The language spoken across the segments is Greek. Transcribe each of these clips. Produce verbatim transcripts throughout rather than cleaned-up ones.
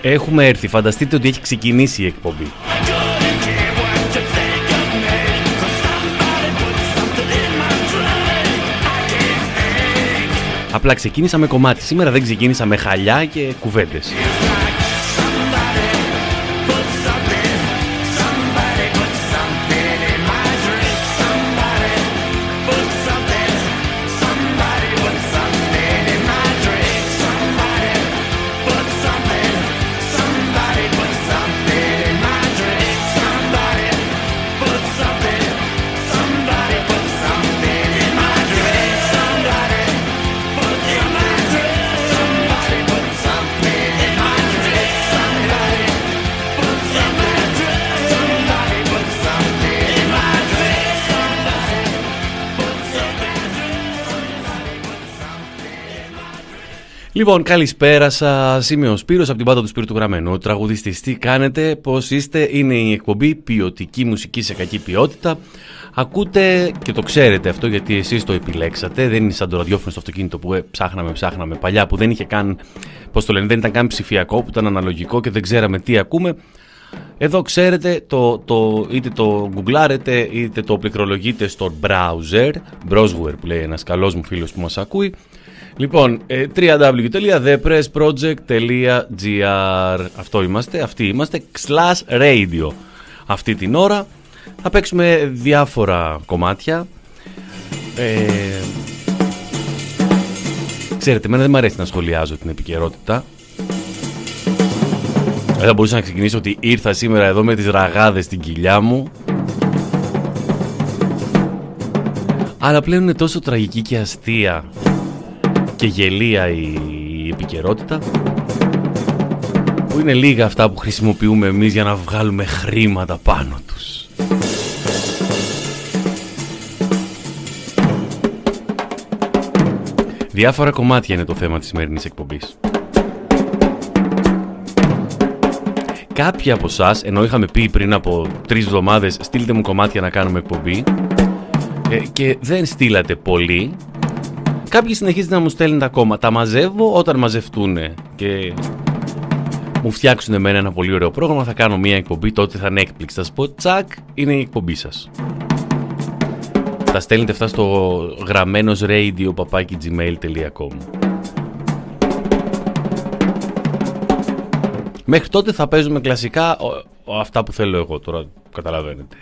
Έχουμε έρθει, φανταστείτε ότι έχει ξεκινήσει η εκπομπή. Απλά ξεκίνησα με κομμάτι. Σήμερα δεν ξεκίνησα με χαλιά και κουβέντες. Λοιπόν, καλησπέρα σας. Είμαι ο Σπύρος από την Πάντα του Σπύρου του Γραμμένου. Τραγουδιστής, τι κάνετε, πώς είστε? Είναι η εκπομπή ποιοτική μουσική σε κακή ποιότητα. Ακούτε και το ξέρετε αυτό γιατί εσείς το επιλέξατε. Δεν είναι σαν το ραδιόφωνο στο αυτοκίνητο που ε, ψάχναμε, ψάχναμε παλιά, που δεν είχε καν, πώς το λένε, δεν ήταν καν ψηφιακό, που ήταν αναλογικό και δεν ξέραμε τι ακούμε. Εδώ ξέρετε, το, το, είτε το γκουγκλάρετε είτε το πληκτρολογείτε στο browser, browser που λέει ένας καλός μου φίλος που μας ακούει. Λοιπόν, double-u double-u double-u τελεία the press project τελεία gr. Αυτό είμαστε, αυτοί είμαστε, slash radio. Αυτή την ώρα θα παίξουμε διάφορα κομμάτια. Ε, ξέρετε, εμένα δεν μου αρέσει να σχολιάζω την επικαιρότητα. Δεν θα μπορούσα να ξεκινήσω ότι ήρθα σήμερα εδώ με τις ραγάδες στην κοιλιά μου. Αλλά πλέον είναι τόσο τραγική και αστεία και γελία η επικαιρότητα, που είναι λίγα αυτά που χρησιμοποιούμε εμείς για να βγάλουμε χρήματα πάνω τους. Διάφορα κομμάτια είναι το θέμα της σημερινής εκπομπής. Κάποιοι από εσάς, ενώ είχαμε πει πριν από τρεις εβδομάδες στείλτε μου κομμάτια να κάνουμε εκπομπή, ε, και δεν στείλατε πολύ. Κάποιοι συνεχίζετε να μου στέλνουν τα κόμματα. Τα μαζεύω, όταν μαζευτούν και μου φτιάξουν εμένα ένα πολύ ωραίο πρόγραμμα, θα κάνω μια εκπομπή, τότε θα είναι έκπληξη. Θα σας πω, τσακ, είναι η εκπομπή σας. Τα στέλνετε αυτά στο γραμμένος radio παπάκι gmail τελεία com. Μέχρι τότε θα παίζουμε κλασικά ο, ο, αυτά που θέλω εγώ, τώρα καταλαβαίνετε.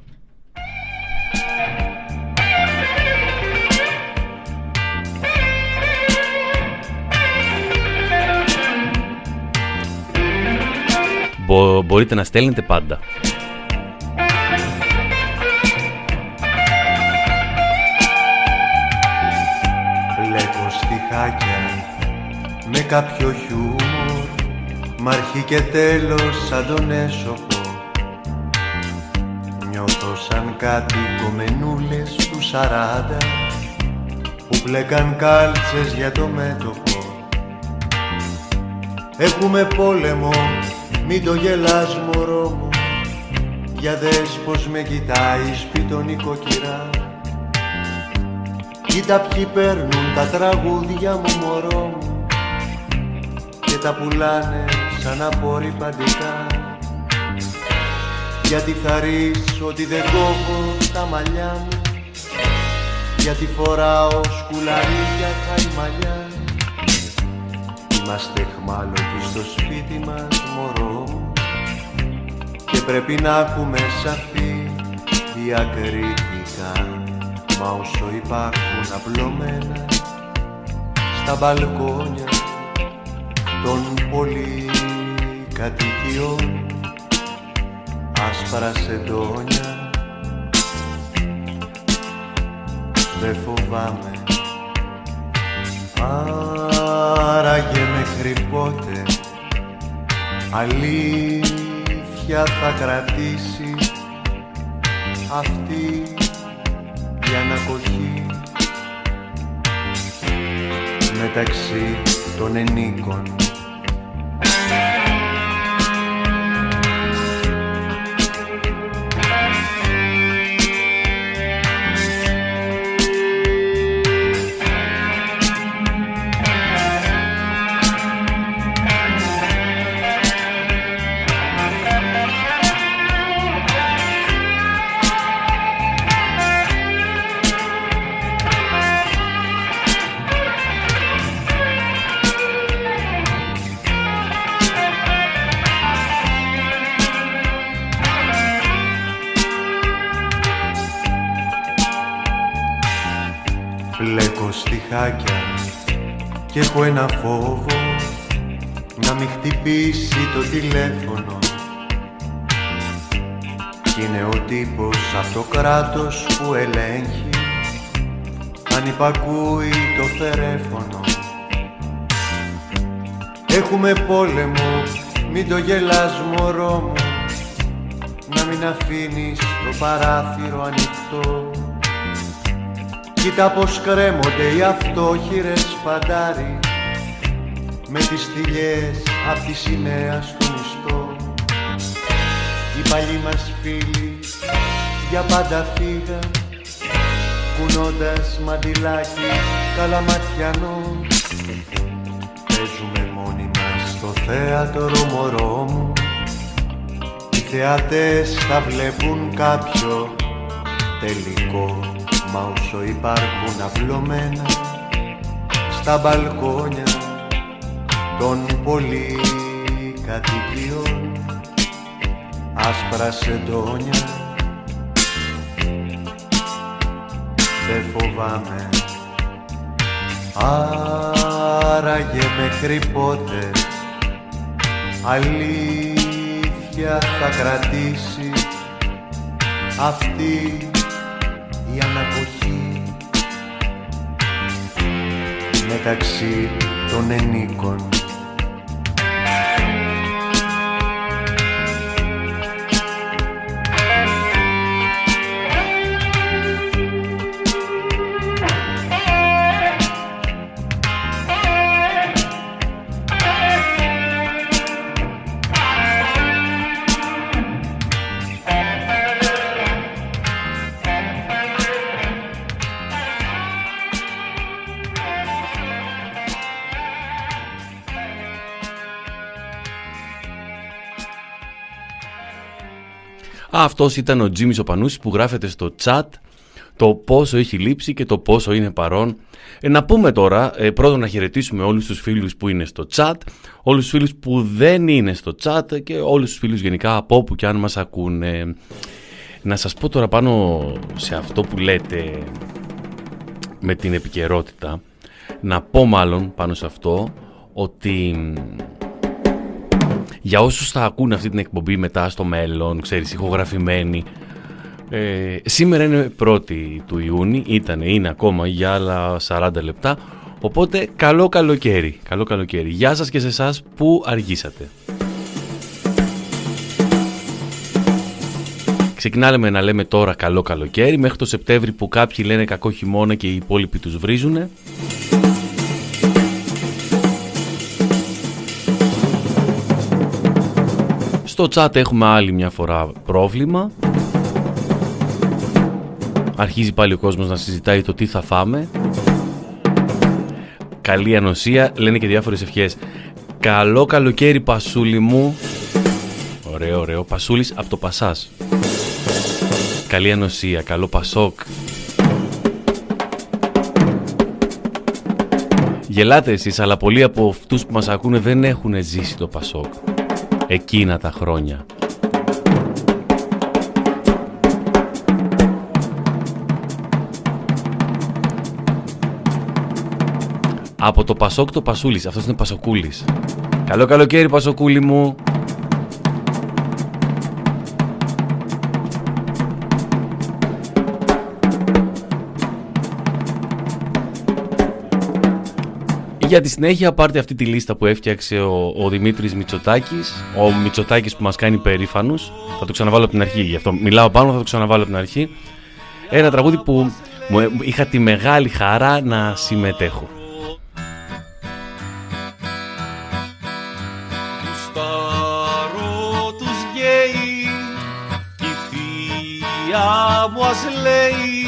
Μπο, μπορείτε να στέλνετε πάντα. Βλέπω στιχάκια με κάποιο χιούμορ, μ' αρχή και τέλος σαν τον έσωπο. Νιώθω σαν κάτι κομμενούλες του σαράντα που πλέκαν κάλτσες για το μέτωπο. Έχουμε πόλεμο, μην το γελάς μωρό μου, για δες πως με κοιτάει σπίτον νοικοκυρά. Κοίτα ποιοι παίρνουν τα τραγούδια μου μωρό μου και τα πουλάνε σαν απορριπαντικά. Γιατί θα ρεις ότι δεν κόβω τα μαλλιά μου, γιατί φοράω σκουλαρίκια χαϊμαλιά. Είμαστε εχμάλωτοι στο σπίτι μας μωρό μου και πρέπει να έχουμε σαφή διακριτικά. Μα όσο υπάρχουν απλωμένα στα μπαλκόνια των πολυκατοικιών άσπρα σεντόνια, δεν φοβάμαι. Άραγε μέχρι πότε αλήθεια θα κρατήσει αυτή η ανακοχή μεταξύ των ενίκων. Πλέκω στιχάκια και έχω ένα φόβο να μην χτυπήσει το τηλέφωνο. Κι είναι ο τύπος από το κράτος που ελέγχει αν υπακούει το φερέφωνο. Έχουμε πόλεμο, μην το γελάς μωρό μου, να μην αφήνεις το παράθυρο ανοιχτό. Κοίτα πως κρέμονται οι αυτόχειρες φαντάροι με τις θηλιές απ' τη σημαία στο μισθό. Οι παλιοί μας φίλοι για πάντα φύγαν, κουνώντας μαντιλάκι καλαματιανό. Παίζουμε μόνοι μας στο θέατρο μωρό μου, οι θεατές θα βλέπουν κάποιο τελικό. Μα όσο υπάρχουν αυλωμένα στα μπαλκόνια των πολυκατοικιών άσπρα σεντόνια, δεν φοβάμαι. Άραγε μέχρι πότε αλήθεια θα κρατήσει αυτή η αναποχή μεταξύ των ενίκων. Αυτός ήταν ο Τζίμις ο Πανούσης που γράφεται στο chat το πόσο έχει λείψει και το πόσο είναι παρόν. Ε, να πούμε τώρα, ε, πρώτον να χαιρετήσουμε όλους τους φίλους που είναι στο chat, όλους τους φίλους που δεν είναι στο chat και όλους τους φίλους γενικά από όπου και αν μας ακούνε. Να σας πω τώρα πάνω σε αυτό που λέτε με την επικαιρότητα, να πω μάλλον πάνω σε αυτό ότι για όσους θα ακούνε αυτή την εκπομπή μετά στο μέλλον, ξέρεις, ηχογραφημένη, ε, σήμερα είναι πρώτη του Ιούνιου, ήταν, είναι ακόμα για άλλα σαράντα λεπτά, οπότε καλό καλοκαίρι, καλό καλοκαίρι. Γεια σας και σε εσάς που αργήσατε. Ξεκινάμε να λέμε τώρα καλό καλοκαίρι, μέχρι το Σεπτέμβρη που κάποιοι λένε κακό χειμώνα και οι υπόλοιποι τους βρίζουνε. Στο chat έχουμε άλλη μια φορά πρόβλημα. Αρχίζει πάλι ο κόσμος να συζητάει το τι θα φάμε. Καλή ανοσία, λένε και διάφορες ευχές. Καλό καλοκαίρι Πασούλη μου. Ωραίο, ωραίο. Πασούλης από το Πασάς. Καλή ανοσία, καλό Πασόκ. Γελάτε εσείς, αλλά πολλοί από αυτούς που μας ακούνε δεν έχουν ζήσει το Πασόκ εκείνα τα χρόνια. Από το Πασόκ το Πασούλης, αυτός είναι Πασοκούλης. Καλό καλοκαίρι Πασοκούλη μου. Για τη συνέχεια πάρτε αυτή τη λίστα που έφτιαξε ο, ο Δημήτρης Μητσοτάκης, ο Μητσοτάκης που μας κάνει περήφανους. Θα το ξαναβάλω από την αρχή, γι' αυτό μιλάω πάνω, θα το ξαναβάλω από την αρχή. Ένα τραγούδι που μου, είχα τη μεγάλη χαρά να συμμετέχω. Γουστάρω τους γκέι κι η θεία μου ας λέει,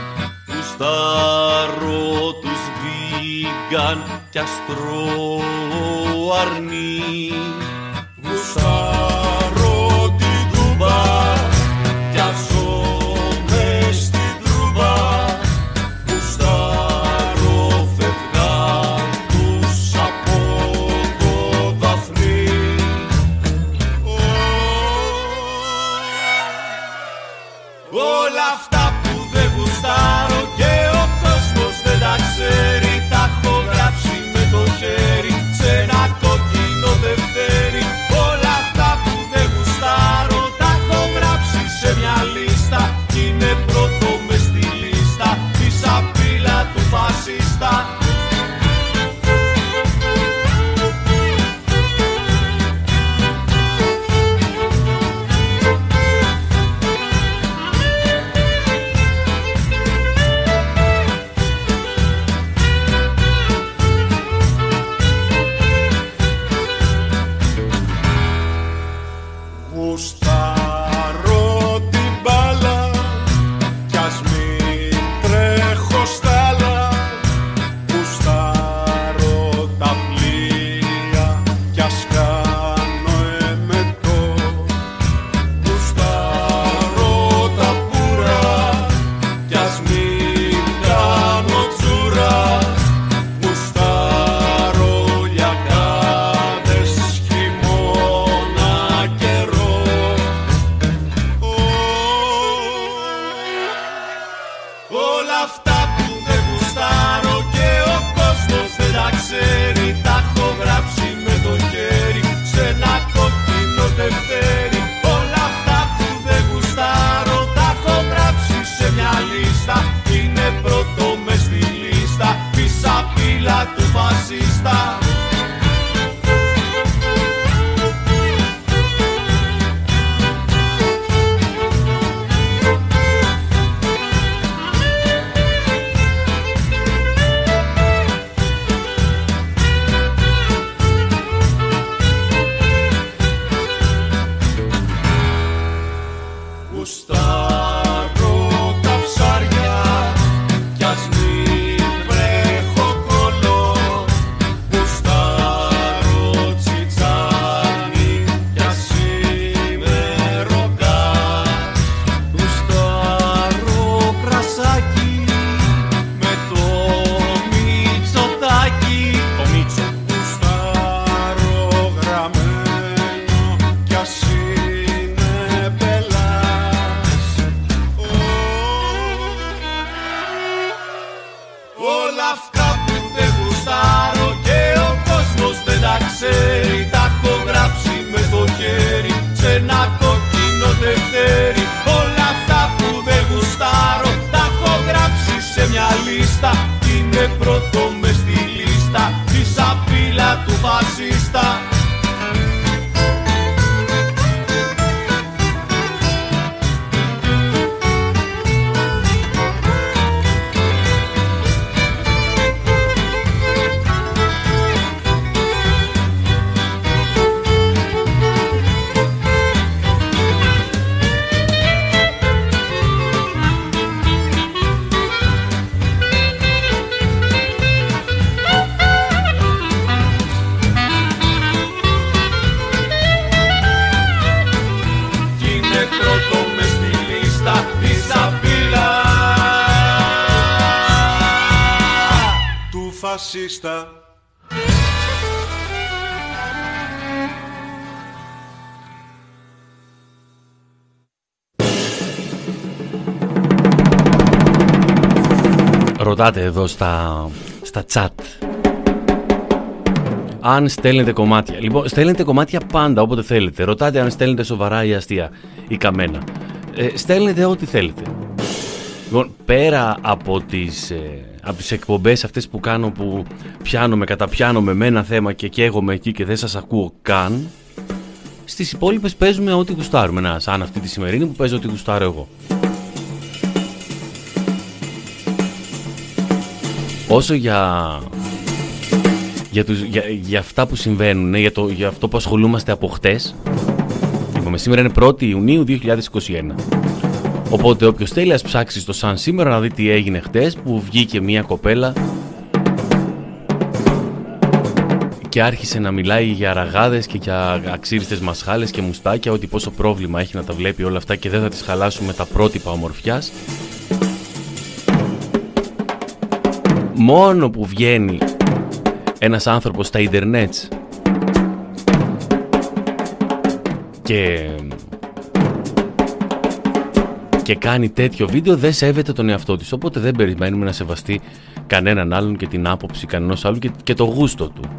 γουστάρω τους βίγκαν κι αστρό αρνί, γουστάρω την τούμπα κι ασώμαι στην τρούμπα, γουστάρω φευγάν τους από το δαφνί. Όλα αυτά που δεν γουστάρω και ο κόσμος δεν τα Όλα αυτά που δεν γουστάρω και ο κόσμος δεν τα ξέρει, τα έχω γράψει με το χέρι σε ένα κόκκινο τευτέρι. Όλα αυτά που δεν γουστάρω τα έχω γράψει σε μια λίστα. Είναι πρώτο μες στη λίστα η σαπίλα του φασίστα. Είναι πρώτο μες στη λίστα η σαπίλα του φασίστα. Φασίστα. Ρωτάτε εδώ στα, στα chat αν στέλνετε κομμάτια. Λοιπόν, στέλνετε κομμάτια πάντα όποτε θέλετε. Ρωτάτε αν στέλνετε σοβαρά ή αστεία ή καμένα. ε, Στέλνετε ό,τι θέλετε. Λοιπόν, πέρα από τις, ε, από τις εκπομπές αυτές που κάνω, που πιάνομαι, καταπιάνομαι με ένα θέμα και καίγομαι εκεί και δεν σας ακούω καν, στις υπόλοιπες παίζουμε ό,τι γουστάρουμε. Να, σαν αυτή τη σημερινή που παίζω ό,τι γουστάρω εγώ. Όσο για, για, τους, για, για αυτά που συμβαίνουν, για, το, για αυτό που ασχολούμαστε από χτες, είπαμε, σήμερα είναι πρώτη Ιουνίου δύο χιλιάδες είκοσι ένα. Οπότε όποιος θέλει ας ψάξει στο Sun σήμερα να δει τι έγινε χτες, που βγήκε μια κοπέλα και άρχισε να μιλάει για ραγάδες και για αξίριστες μασχάλες και μουστάκια, ότι πόσο πρόβλημα έχει να τα βλέπει όλα αυτά και δεν θα τις χαλάσουμε τα πρότυπα ομορφιάς. Μόνο που βγαίνει ένας άνθρωπος στα ίντερνετ και... και κάνει τέτοιο βίντεο, δεν σέβεται τον εαυτό της. Οπότε δεν περιμένουμε να σεβαστεί κανέναν άλλον και την άποψη κανένας άλλου και, και το γούστο του.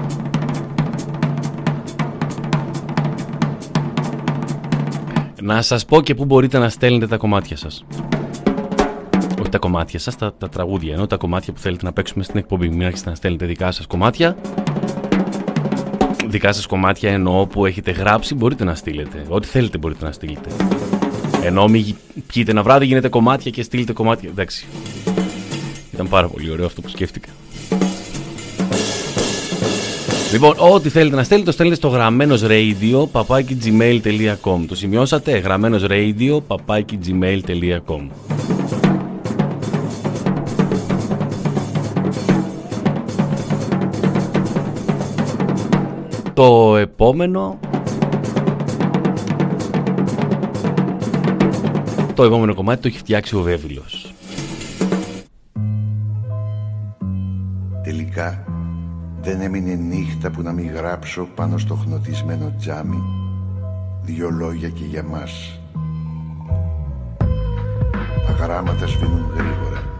Να σας πω και πού μπορείτε να στέλνετε τα κομμάτια σας. Όχι τα κομμάτια σας, τα, τα τραγούδια. Ενώ τα κομμάτια που θέλετε να παίξουμε στην εκπομπή. Μην άρχισετε να στέλνετε δικά σας κομμάτια. Δικά σας κομμάτια εννοώ που έχετε γράψει, μπορείτε να στείλετε. Ό,τι θέλετε μπορείτε να στείλετε. Ενώ μη πιείτε ένα βράδυ, γίνετε κομμάτια και στείλετε κομμάτια. Εντάξει. Ήταν πάρα πολύ ωραίο αυτό που σκέφτηκα. Λοιπόν, ό,τι θέλετε να στέλνετε, το στέλνετε στο γραμμένος radio παπάκι gmail τελεία com. Το σημειώσατε? Γραμμένος radio παπάκι gmail τελεία com. Το επόμενο... Το επόμενο κομμάτι το έχει φτιάξει ο Βέβυλος. Τελικά δεν έμεινε νύχτα που να μην γράψω πάνω στο χνοτισμένο τζάμι δυο λόγια και για μας. Τα γράμματα σβήνουν γρήγορα.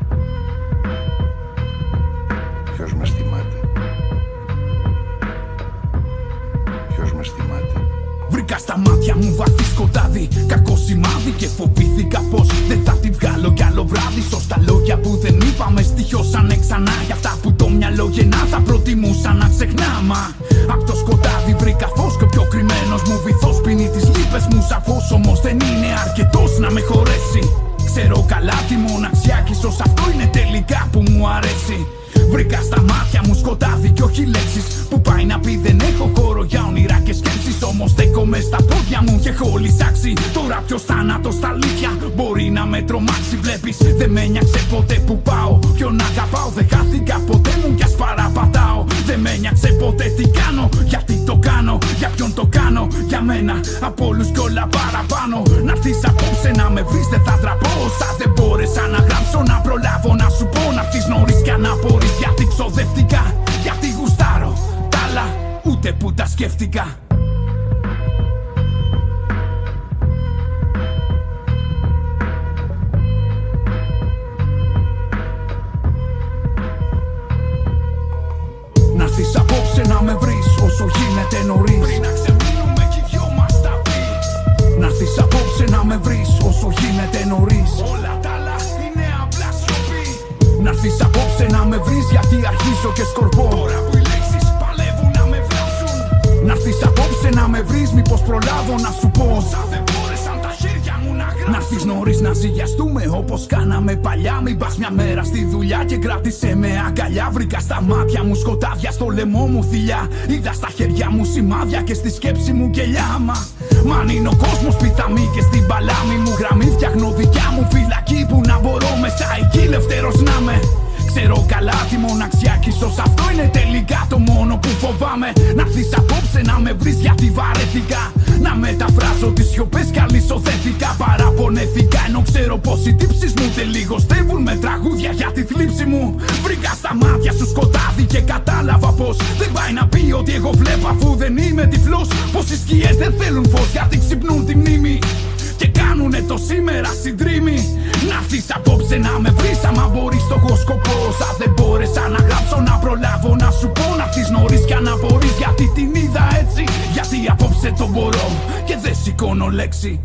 Και φοβήθηκα πως δεν θα τη βγάλω κι άλλο βράδυ. Σωστά λόγια που δεν είπαμε στοιχιώσανε ξανά. Για αυτά που το μυαλό γεννά θα προτιμούσα να ξεχνά. Μα απ' το σκοτάδι βρήκα φως και ο πιο κρυμμένος μου βυθός πίνει τις λύπες μου σαφώς. Όμως δεν είναι αρκετός να με χωρέσει. Ξέρω καλά τη μοναξιά κι ίσως αυτό είναι τελικά που μου αρέσει. Βρήκα στα μάτια μου σκοτάδι κι όχι λέξεις. Που πάει να πει δεν έχω χώρο για όνειρα και σκέψεις. Όμως στέκομαι στα πόδια μου και έχω λυσάξει. Τώρα ποιος θάνατος στα αλήθεια μπορεί να με τρομάξει. Βλέπεις δεν με νοιάξε ποτέ που πάω. Ποιον αγαπάω δεν χάθηκα ποτέ μου κι ας παραπατάω. Δεν με νοιάξε ποτέ τι κάνω. Γιατί το κάνω, για ποιον το κάνω. Για μένα από όλους κι όλα παραπάνω. Να'ρθεις απόψε να με βρεις δεν θα τραπώ. Όσα δεν μπόρεσα να γράψω να προλάβω να σου πω. Να'ρθεις νωρίς κι να απορείς. Γιατί ξοδεύτηκα, γιατί γουστάρω τ' άλλα ούτε που τα σκέφτηκα. Να'ρθεις απόψε να με βρεις όσο γίνεται νωρίς. Πριν να ξεμείνουμε κι οι δυο μας τα πει. Να'ρθεις απόψε να με βρεις όσο γίνεται νωρίς. Όλα τα άλλα είναι απλά σιωπή. Να'ρθεις απόψε να με βρεις γιατί αρχίζω και σκορπώ. Τώρα που οι λέξεις παλεύουν να με βλάψουν. Να'ρθεις απόψε να με βρεις μήπως προλάβω να σου πω. Όσα δεν μπόρεσαν τα χέρια μου να γράψουν. Να'ρθεις νωρίς να ζυγιαστούμε όπως κάναμε παλιά. Μην πας μια μέρα στη δουλειά και κράτησε με αγκαλιά. Βρήκα στα μάτια μου σκοτάδια, στο λαιμό μου θηλιά. Είδα στα χέρια μου σημάδια και στη σκέψη μου κελιά. Μα μαν είναι ο κόσμος πιθαμή και στην παλάμη μου γραμμή. Φτιάχνω δικιά μου φυλακή που να μπορώ μέσα εκεί ελεύθερος να με. Ξέρω καλά τη μοναξιά κι ίσως αυτό είναι τελικά το μόνο που φοβάμαι. Να'ρθεις απόψε να με βρεις γιατί βαρέθηκα. Να μεταφράζω τις σιωπές κι αλυσοδέθηκα. Παραπονέθηκα ενώ ξέρω πως οι τύψεις μου δεν λιγοστεύουν με τραγούδια για τη θλίψη μου. Βρήκα στα μάτια σου σκοτάδι και κατάλαβα πως δεν πάει να πει ότι εγώ βλέπω αφού δεν είμαι τυφλός. Πως οι σκιές δεν θέλουν φως γιατί ξυπνούν τη μνήμη. Και κάνουνε το σήμερα συντρίμι. Να'ρθεις απόψε να με βρεις άμα μπορείς το έχω σκοπό. Όσα δεν μπόρεσα να γράψω να προλάβω να σου πω. Να'ρθεις νωρίς κι αν απορείς γιατί την είδα έτσι. Γιατί απόψε το μπορώ και δεν σηκώνω λέξη.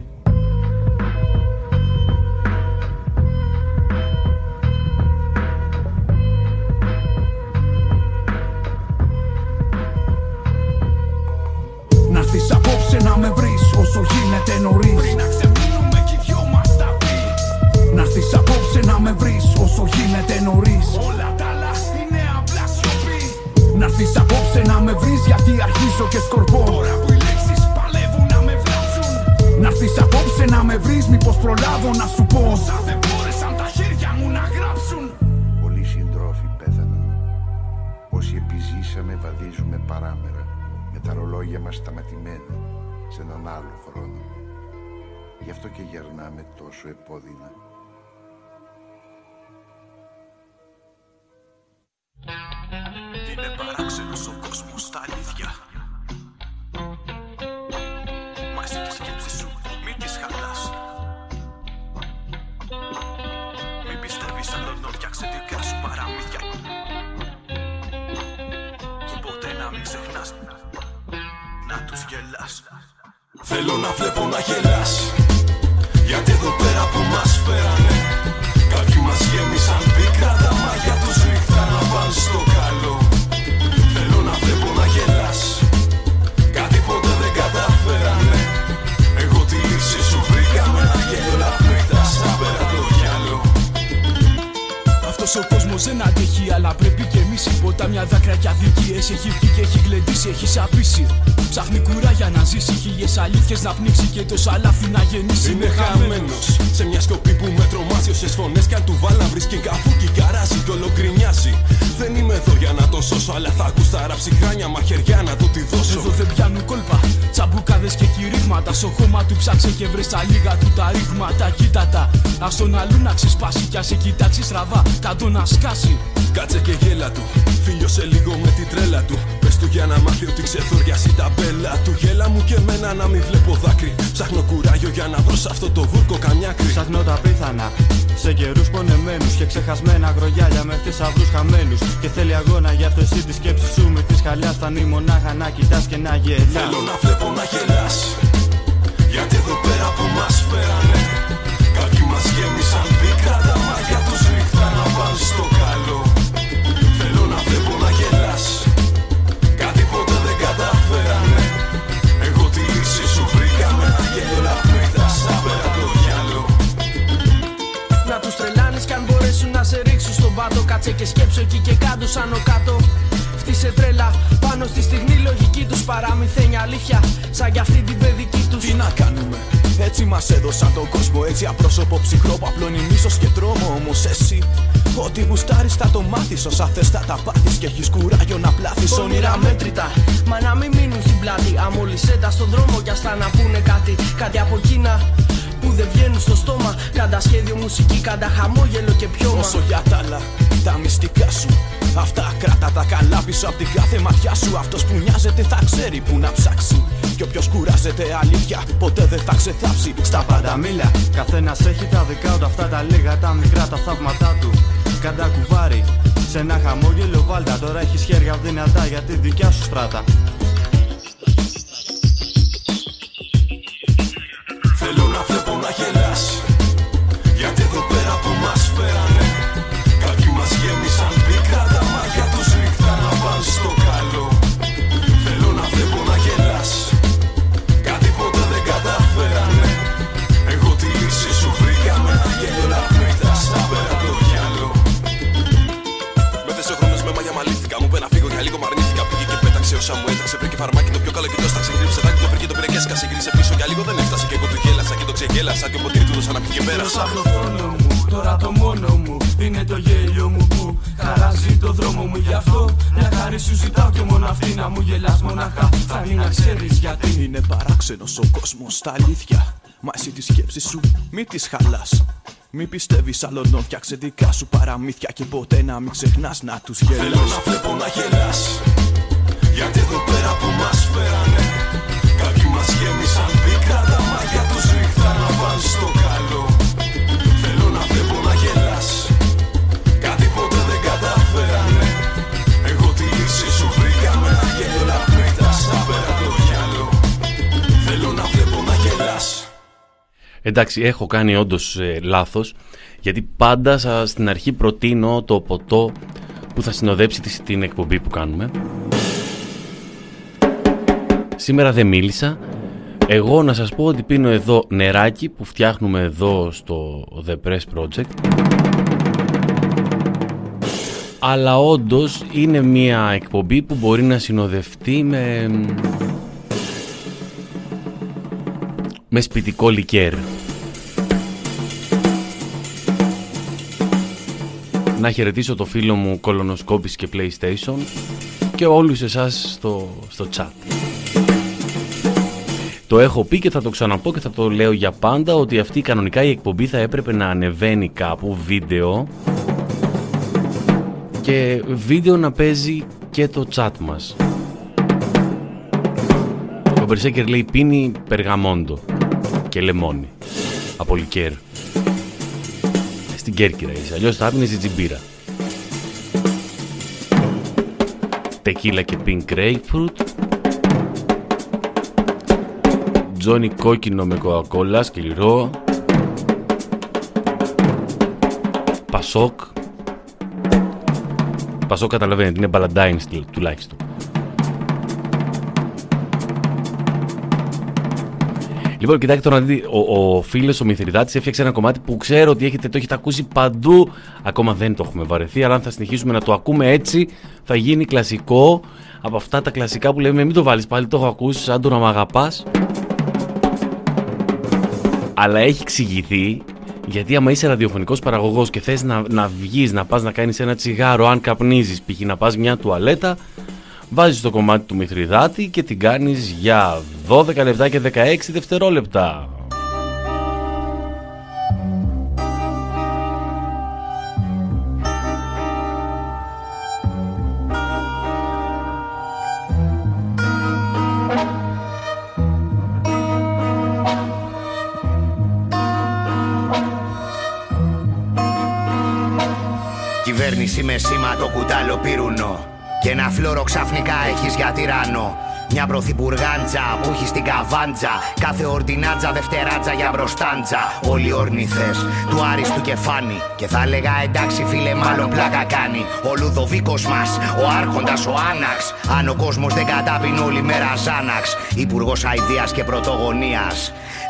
Να'ρθεις απόψε να με βρεις όσο γίνεται νωρίς. Πριν να ξεμείνουμε κι οι δυο μας τα πει. Να'ρθεις απόψε να με βρεις όσο γίνεται νωρίς. Όλα τα άλλα είναι απλά σιωπή. Να'ρθεις απόψε να με βρεις γιατί αρχίζω και σκορπώ. Τώρα που οι λέξεις παλεύουν να με βλάψουν. Να'ρθεις απόψε να με βρεις μήπως προλάβω να σου πω. Όσα δεν μπόρεσαν τα χέρια μου να γράψουν. Πολλοί συντρόφοι πέθαναν. Όσοι επιζήσαμε βαδίζουμε παράμερα. Με τα ρολόγια μας σταματημένα σε έναν άλλο χρόνο. Γι' αυτό και γερνάμε τόσο επώδυνα. Είναι παράξενος ο κόσμος στα αλήθεια. Μα εσύ τη σκέψη σου μην τις χαλάς. Μην πιστεύεις άλλον φτιάξε δικά σου παραμύθια. Και ποτέ να μην ξεχνάς να τους γελάς. Θέλω να βλέπω να γελάς. Γιατί εδώ πέρα που μας φέρανε κάποιοι μας γέμισαν πίκρα. Τα μάτια τους ρίχτα να πάνε στο καλό. Θέλω να βλέπω να γελάς. Κάτι ποτέ δεν καταφέρανε. Εγώ τη λύση σου βρήκα με ένα γέλιο να πρίχτα σαν πέρα το γυαλό. Αυτός ο κόσμος δεν αντέχει αλλά πρέπει κι εμείς. Ποτάμια δάκρυα κι αδικίες έχει βγει και έχει γλεντήσει, έχει σαπίσει. Ψάχνει κουράγια να ζήσει, χίλιες αλήθειες να πνίξει και τόσα λάθη να γεννήσει. Είναι χαμένος σε μια σκοπή που με τρομάζει. Όσες φωνές κι αν του βάλα βρίσκει καφούκι καράζει κι ολογκρινιάζει. Δεν είμαι εδώ για να το σώσω, αλλά θα ακούς τα ράψη κράνια μαχαιριά να του τη δώσω. Εδώ δεν πιάνουν κόλπα, τσαμπουκάδες και κηρύγματα. Στο χώμα του ψάξε και βρες τα λίγα του τα ρήγματα. Κοίτα τα, ας τον αλλού να ξεσπάσει κι ας σε κοιτάξει στραβά, κάτω να σκάσει. Κάτσε και γέλα του, φίλιωσε λίγο με την τρέλα του. Πες του για να μάθει ότι ξεθοριάζει τα μπέλα του. Γέλα μου και εμένα να μην βλέπω δάκρυ. Ψάχνω κουράγιο για να βρω σε αυτό το βούρκο καμιάκρι. Ψάχνω τα πίθανα σε καιρούς πονεμένους και ξεχασμένα αγρογιάλια με θησαυρούς χαμένους. Και θέλει αγώνα γι' αυτό εσύ τη σκέψη σου με τη σχαλιά φτάνει μονάχα να κοιτάς και να γελάς. Θέλω να βλέπω να γελάς. Γιατί εδώ πέρα που μας φέρανε βάτο. Κάτσε και σκέψω εκεί και κάτω σαν ο κάτω. Φτύσε τρέλα πάνω στη στιγμή λογική τους. Παραμυθένια αλήθεια σαν κι αυτή την παιδική τους. Τι να κάνουμε, έτσι μας έδωσαν τον κόσμο. Έτσι απρόσωπο ψυχρό που απλώνει μίσος και τρόμο. Όμως εσύ ό,τι γουστάρεις θα το μάθεις. Όσα θες θα τα πάθεις και έχεις κουράγιο να πλάθεις. Όνειρα μέτρητα, μα να μην μείνουν στην πλάτη. Αμόλυσέ τα στον δρόμο κι άστα να πούνε κάτι. Κάτι από εκείνα που δεν βγαίνουν στο στόμα. Κάντα σχέδιο μουσική, κάντα χαμόγελο και πιώμα. Όσο για τα άλλα, τα μυστικά σου, αυτά κράτα τα καλά πίσω από την κάθε ματιά σου. Αυτός που νοιάζεται θα ξέρει που να ψάξει. Και όποιος κουράζεται αλήθεια ποτέ δεν θα ξεθάψει. Στα πάντα μίλα, καθένας έχει τα δικά του. Αυτά τα λίγα, τα μικρά, τα θαύματά του. Κάντα κουβάρι, σε ένα χαμόγελο βάλτα. Τώρα έχεις χέρια δυνατά για τη δικιά σου στράτα. Θέλω να βλέπω να γελάς, γιατί εδώ πέρα που μας φέρανε κάποιοι μας γέμισαν πίκρα. Τα μάτια τους ρίχτα να πάνε στο καλό. Θέλω να βλέπω να γελάς, κάτι ποτέ δεν καταφέρανε. Εγώ τη λύση σου βρήκα με ένα γέλιο να πνίχτα σαν πέρα το γυαλό. Με δες ο χρόνος με μαγιά μαλήθηκα. Μου είπε να φύγω για λίγο μ' αρνήθηκα. Πήγε και πέταξε όσα μου έταξε. Βρήκε φαρμάκι το πιο καλό και το έσταξε. Γρήψε δάκι το πήρε το πήρε και έσκασε. Γύρισε πίσω για λίγο δεν έφτασε και εγώ του γέλασα και το ξεγέλασα. Και ο ποτήρι του δώσα να πει και πέρασα. Από το φόνο μου, τώρα το μόνο μου είναι το γέλιο μου που χαράζει το δρόμο μου. Γι' αυτό μια χάρη σου ζητάω και μόνο αυτή να μου γελάς μοναχά. Φανεί να ξέρεις γιατί. Είναι παράξενος ο κόσμος στα αλήθεια. Μα εσύ τη σκέψη σου μη τις χαλάς. Μη πιστεύεις άλλον, φτιάξε δικά σου παραμύθια. Και ποτέ να μην ξεχνάς να τους γελάς. Θέλω να βλέπω να γελάς, γιατί εδώ πέρα που μας φέρανε κάποιοι μας γέμισαν πίκρα. Τα μάτια τους ρίχτα να πάνε στο καλό. Θέλω να βλέπω να γελάς, κάτι ποτέ δεν καταφέρανε. Εγώ τη λύση σου βρήκα με ένα γέλιο να πνίχτα σαν πέρα το γυαλό. Θέλω να βλέπω να γελάς. Εντάξει, έχω κάνει όντως ε, λάθος, γιατί πάντα σας, στην αρχή προτείνω το ποτό που θα συνοδέψει την εκπομπή που κάνουμε. Σήμερα δεν μίλησα. Εγώ να σας πω ότι πίνω εδώ νεράκι που φτιάχνουμε εδώ στο The Press Project. Αλλά όντως είναι μια εκπομπή που μπορεί να συνοδευτεί με, με σπιτικό λικέρ. Να χαιρετήσω το φίλο μου Κολονοσκόπης και PlayStation και όλους εσάς στο, στο chat. Το έχω πει και θα το ξαναπώ και θα το λέω για πάντα ότι αυτή κανονικά η εκπομπή θα έπρεπε να ανεβαίνει κάπου βίντεο και βίντεο να παίζει και το chat μας. Ο Μπερσέκερ λέει πίνει περγαμόντο και λεμόνι από λικέρ. Στην Κέρκυρα είσαι, αλλιώς θα άπινες η τζιμπίρα. Τεκίλα και pink grapefruit. Τζόνι κόκκινο με κοκακόλα, σκληρό. Πασόκ. Πασόκ καταλαβαίνετε, είναι μπαλαντάιν τουλάχιστον. Λοιπόν, κοιτάξτε τώρα να δείτε, ο, ο φίλος ο Μηθριδάτης έφτιαξε ένα κομμάτι που ξέρω ότι έχετε, το έχετε ακούσει παντού. Ακόμα δεν το έχουμε βαρεθεί, αλλά αν θα συνεχίσουμε να το ακούμε έτσι, θα γίνει κλασικό. Από αυτά τα κλασικά που λέμε, μην το βάλεις πάλι, το έχω ακούσει, σαν το να μ' αγαπάς. Αλλά έχει εξηγηθεί, γιατί άμα είσαι ραδιοφωνικός παραγωγός και θες να, να βγεις, να πας να κάνεις ένα τσιγάρο, αν καπνίζεις, π.χ. να πας μια τουαλέτα, βάζεις το κομμάτι του Μηθριδάτη και την κάνεις για δώδεκα λεπτά και δεκαέξι δευτερόλεπτα. Κυβέρνηση με σήμα το κουτάλο πυρουνό και ένα φλόρο ξαφνικά έχεις για τυράννο. Μια πρωθυπουργάντζα που έχει στην καβάντζα. Κάθε ορτινάτζα δευτεράτζα για μπροστάντζα. Όλοι ορνηθές του Άριστου κεφάνι. Και θα λέγα εντάξει φίλε μάλλον πλάκα κάνει. Ο Λουδοβίκος μας, ο άρχοντας ο Άναξ. Αν ο κόσμος δεν κατάπινε όλη μέρα Ζάναξ. Υπουργός αηδείας και πρωτογωνίας.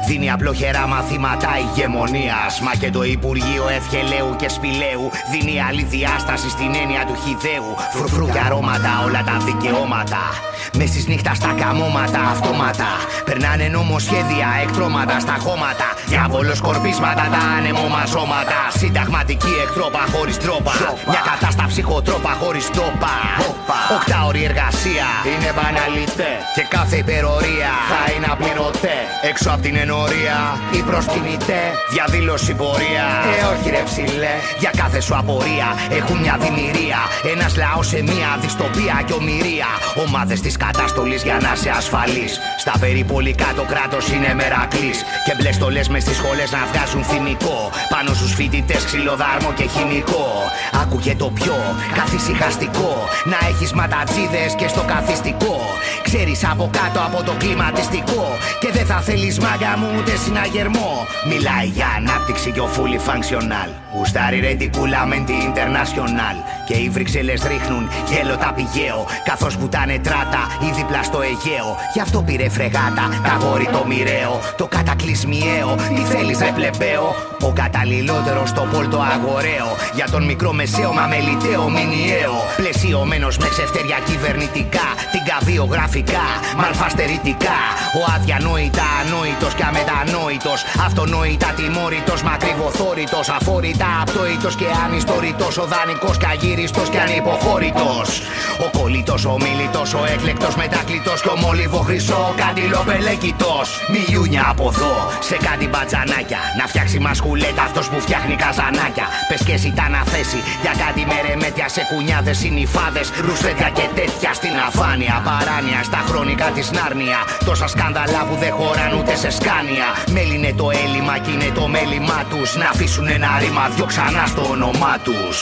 Δίνει απλόχερα μαθήματα ηγεμονίας. Μα και το Υπουργείο Ευχελαίου και Σπηλαίου δίνει άλλη διάσταση στην έννοια του χυδαίου. Φρουφρού και αρώματα, όλα τα δικαιώματα. Μες στις νύχτα στα καμώματα, αυτόματα. Περνάνε νομοσχέδια, εκτρώματα στα χώματα. Διάβολο σκορπίσματα, τα ανεμομαζώματα. Συνταγματική εκτρόπα χωρίς τρόπα. Μια κατάσταση ψυχοτρόπα χωρίς τρόπα. Οκτάωρη εργασία είναι μπαναλιτέ. Και κάθε υπερορία θα είναι απληρωτέ. Έξω απ' την ενορία ή προσκυνητέ. Διαδήλωση πορεία, ε όχι ρε ψηλέ. Για κάθε σου απορία έχουν μια δημιουργία. Ένας λαός σε μια δυστοπία και ομηρία. Ομάδες της καταστολής για να είσαι ασφαλής. Στα περιπολικά το κράτος είναι μερακλής. Και μπλε στολές μες στις σχολές να βγάζουν θυμικό. Πάνω στους φοιτητές ξυλοδάρμο και χημικό. Άκουγε το πιο καθησυχαστικό. Να έχεις ματατζίδες και στο καθιστικό. Ξέρεις από κάτω από το κλιματιστικό. Και δεν θα θέλεις μάγκα μου ούτε συναγερμό. Μιλάει για ανάπτυξη και ο fully functional. Γουστάρει ρε την κουλαμέντη international. Και οι Βρυξέλλες ρίχνουν γέλο τα πηγαίο. Καθώς βουτάνε τράτα ή δίπλα στο Αιγαίο. Γι' αυτό πήρε φρεγάτα τα γόρι το μοιραίο. Το κατακλυσμιαίο, τι θέλεις ρε πλεμπαίο. Ο καταλληλότερος στο πόλτο αγοραίο. Για τον μικρό μεσαίο μα μελιτέο μηνιαίο. Πλαισιωμένος με ξεφτεριά κυβερνητικά. Την καβιογραφικά, μαλφαστερητικά. Ο αδιανόητα ανόητος και αμετανόητος. Αυτονόητα τιμόρυτος, μακρυβοθόρητος. Αφόρητα απτόητος και ανιστορητός. Ο δανεικός και αγύριστος και ανυποχώρητος. Ο κολλητός, ο μίλητος, ο έκλεκτος μετάκλητος. Και ο μόλιβο χρυσό καντιλοπελέκητος. Μιλιούνια από εδώ σε κάτι μπατζανάκια. Να φτιάξει μασκουλέτα αυτός που φτιάχνει καζανάκια. Πες και εσύ τα να θέσει για κάτι μερεμέτια. Σε κουνιάδες, συνυφάδες, ρουσφέτια και τέτοια. Στην αφάνεια, παράνοια, στα χρονικά της Νάρνια. Τόσα σκάνδαλα που δεν χωράν ούτε σε σκάνια. Μέλη είναι το έλλειμμα κι είναι το μέλημά τους. Να αφήσουν ένα ρήμα δυο ξανά στο όνομά τους.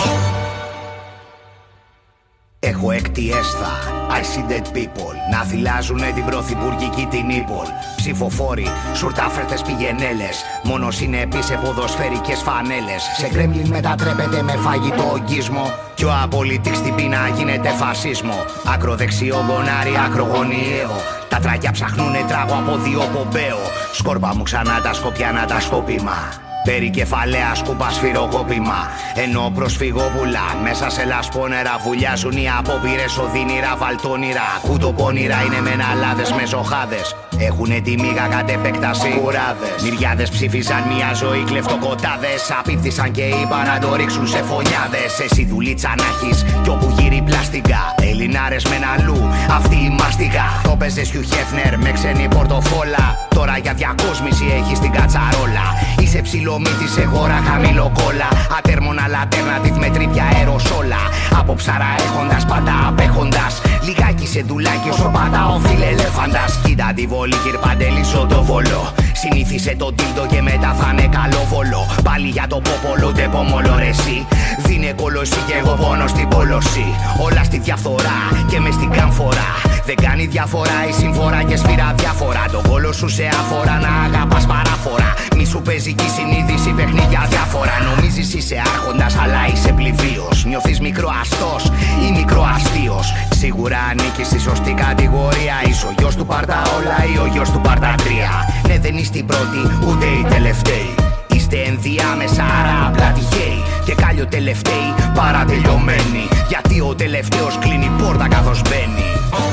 Έχω εκτιέστα, I see dead people. Να θυλάζουνε την πρωθυπουργική την ύπολ. Ψηφοφόροι, σουρτάφερτες πηγενέλες. Μόνο συνεπείς σε ποδοσφαιρικές φανέλες. Σε κρέμλιν μετατρέπεται με φαγητό ογκίσμο. Κι ο απολυτής στην πείνα γίνεται φασίσμο. Ακροδεξιό γκονάρι, ακρογωνιαίο. Τα τράκια ψαχνούνε τράγω από δύο πομπαίο. Σκόρπα μου ξανά τα σκοπιά να τα σκόπιμα. Περικεφαλαία σκούπα σφυροκόπημα. Ενώ προσφυγόπουλα μέσα σε λασπόνερα βουλιάζουν οι απόπειρες οδύνηρα βαλτόνιρα. Κουτοπόνιρα είναι μεναλάδες με ζωχάδες. Έχουνε τη μίγα κατ' επέκταση κουράδες. Μυριάδες ψήφιζαν μια ζωή κλεφτοκοτάδες. Απίφθησαν και είπαν να το ρίξουν σε φωνιάδες. Εσύ δουλίτσα να έχεις κι όπου γύρει πλαστικά. Ελληνάρες με αλλού, αυτή η μάστιγα. Το παίζες Χιου Χέφνερ με ξένη πορτοφόλα. Τώρα για διακόσμηση έχεις την κατσαρόλα. Είσαι ψιλομύτη σε χώρα χαμηλοκόλα. Ατέρμον alternative με τρίπια αεροσόλα. Από ψαρά έχοντας πάντα απέχοντας. Λιγάκι σε ντουλάκι όσο πατά ο φιλελέφαντας. Κοίτα τη βολή κυρπαντέλη το βολό. Συνήθισε το τίλτο και μετά θα είναι καλόβολο. Πάλι για το πόπολο τεπόμολο ρε εσύ. Δίνε κολοσί και εγώ πόνο στην πόλωση. Όλα στη διαφθορά και μες στην κάμφορα. Δεν κάνει διαφορά η συμφορά και σφυρά διάφορα. Το κόλο σου σε αφορά να αγαπάς παράφορα. Μη σου παίζει και η συνείδηση παιχνίδια διάφορα. Νομίζεις είσαι άρχοντας αλλά είσαι πληβίος. Νιώθεις μικροαστός ή μικροαστίος. Σίγουρα ανήκεις στη σωστή κατηγορία. Είσαι ο γιος του Παρταόλα ή ο γιος του Παρτατρία. Ναι, δεν είστε η πρώτη ούτε η τελευταίοι. Είστε ενδιάμεσα άρα απλά τυχαίοι. Και κάλλιο τελευταίοι παρατελειωμένοι. Γιατί ο τελευταίος κλείνει πόρτα καθώς μπαίνει.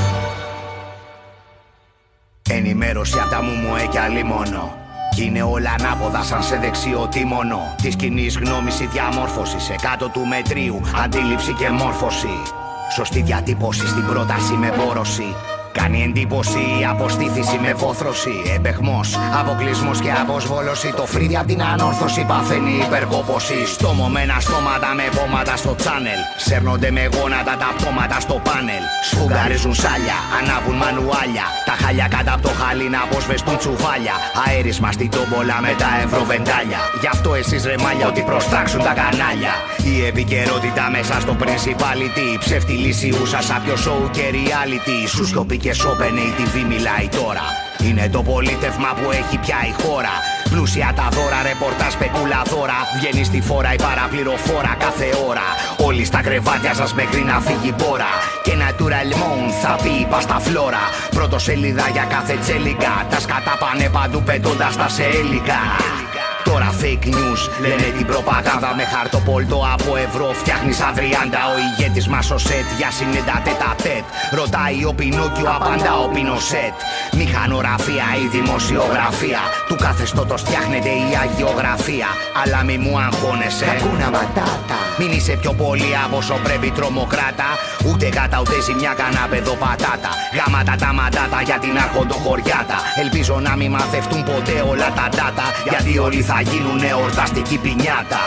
Ενημέρωση απ' τα μουμουέ κι αλίμονο. Κι είναι όλα ανάποδα σαν σε δεξιό τίμονο. Της κοινής γνώμης η διαμόρφωση. Σε κάτω του μετρίου αντίληψη και μόρφωση. Σωστή διατύπωση στην πρόταση με πόρωση. Κάνει εντύπωση η αποστήθηση με βόθρωση. Επεχμός, αποκλεισμός και αποσβόλωση. Το φρύδι απ' την ανόρθωση παθαίνει υπερκόπωση. Στομωμένα στόματα με πόματα στο τσάνελ. Σέρνονται με γόνατα τα πτώματα στο πάνελ. Σφουγγαρίζουν σάλια, ανάβουν μανουάλια. Τα χάλια κάτω απ' το χαλί να αποσβεστούν τσουβάλια. Αέρισμα στην τόμπολα με τα ευρωβεντάλια. Γι' αυτό εσείς ρε μάλια ότι προστάξουν τα κανάλια. Η επικαιρότητα μέσα στο principality. Ψεύτη λύση ούσα σαν πιο show και reality. Σου σιωπή και σόπαινε η τι βι μιλάει τώρα. Είναι το πολίτευμα που έχει πια η χώρα. Πλούσια τα δώρα, ρεπορτάζ, σπεκουλαδόρα. Βγαίνει στη φόρα η παραπληροφόρα κάθε ώρα. Όλοι στα κρεβάτια σας μέχρι να φύγει η μπόρα. Και naturellement θα πει η πασταφλόρα. Πρώτο σελίδα για κάθε τσέλικα. Τα σκατά πάνε παντού πετώντας τα σε έλικα. Τώρα fake news λένε την προπαγάνδα. Με χαρτοπολτό από ευρώ φτιάχνεις αδριάντα. Ο ηγέτης μας ο σετ για συνέντα τέτα τέτ. Ρωτάει ο Πινόκιο, απαντά ο Πινοσέτ. Μηχανογραφία ή δημοσιογραφία. Του καθεστώτος φτιάχνεται η αγιογραφία. Αλλά μη μου αγχώνεσαι, Hakuna Matata. μην είσαι πιο πολύ από όσο πρέπει τρομοκράτα. Ούτε γάτα ούτε ζημιά κανά παιδοπατάτα. Γάματα τα μαντάτα για την αρχοντοχωριάτα. Ελπίζω να μην μαθευτούν ποτέ όλα τα ντάτα. Γιατί όλοι θα γίνουνε ορταστική πινιάτα.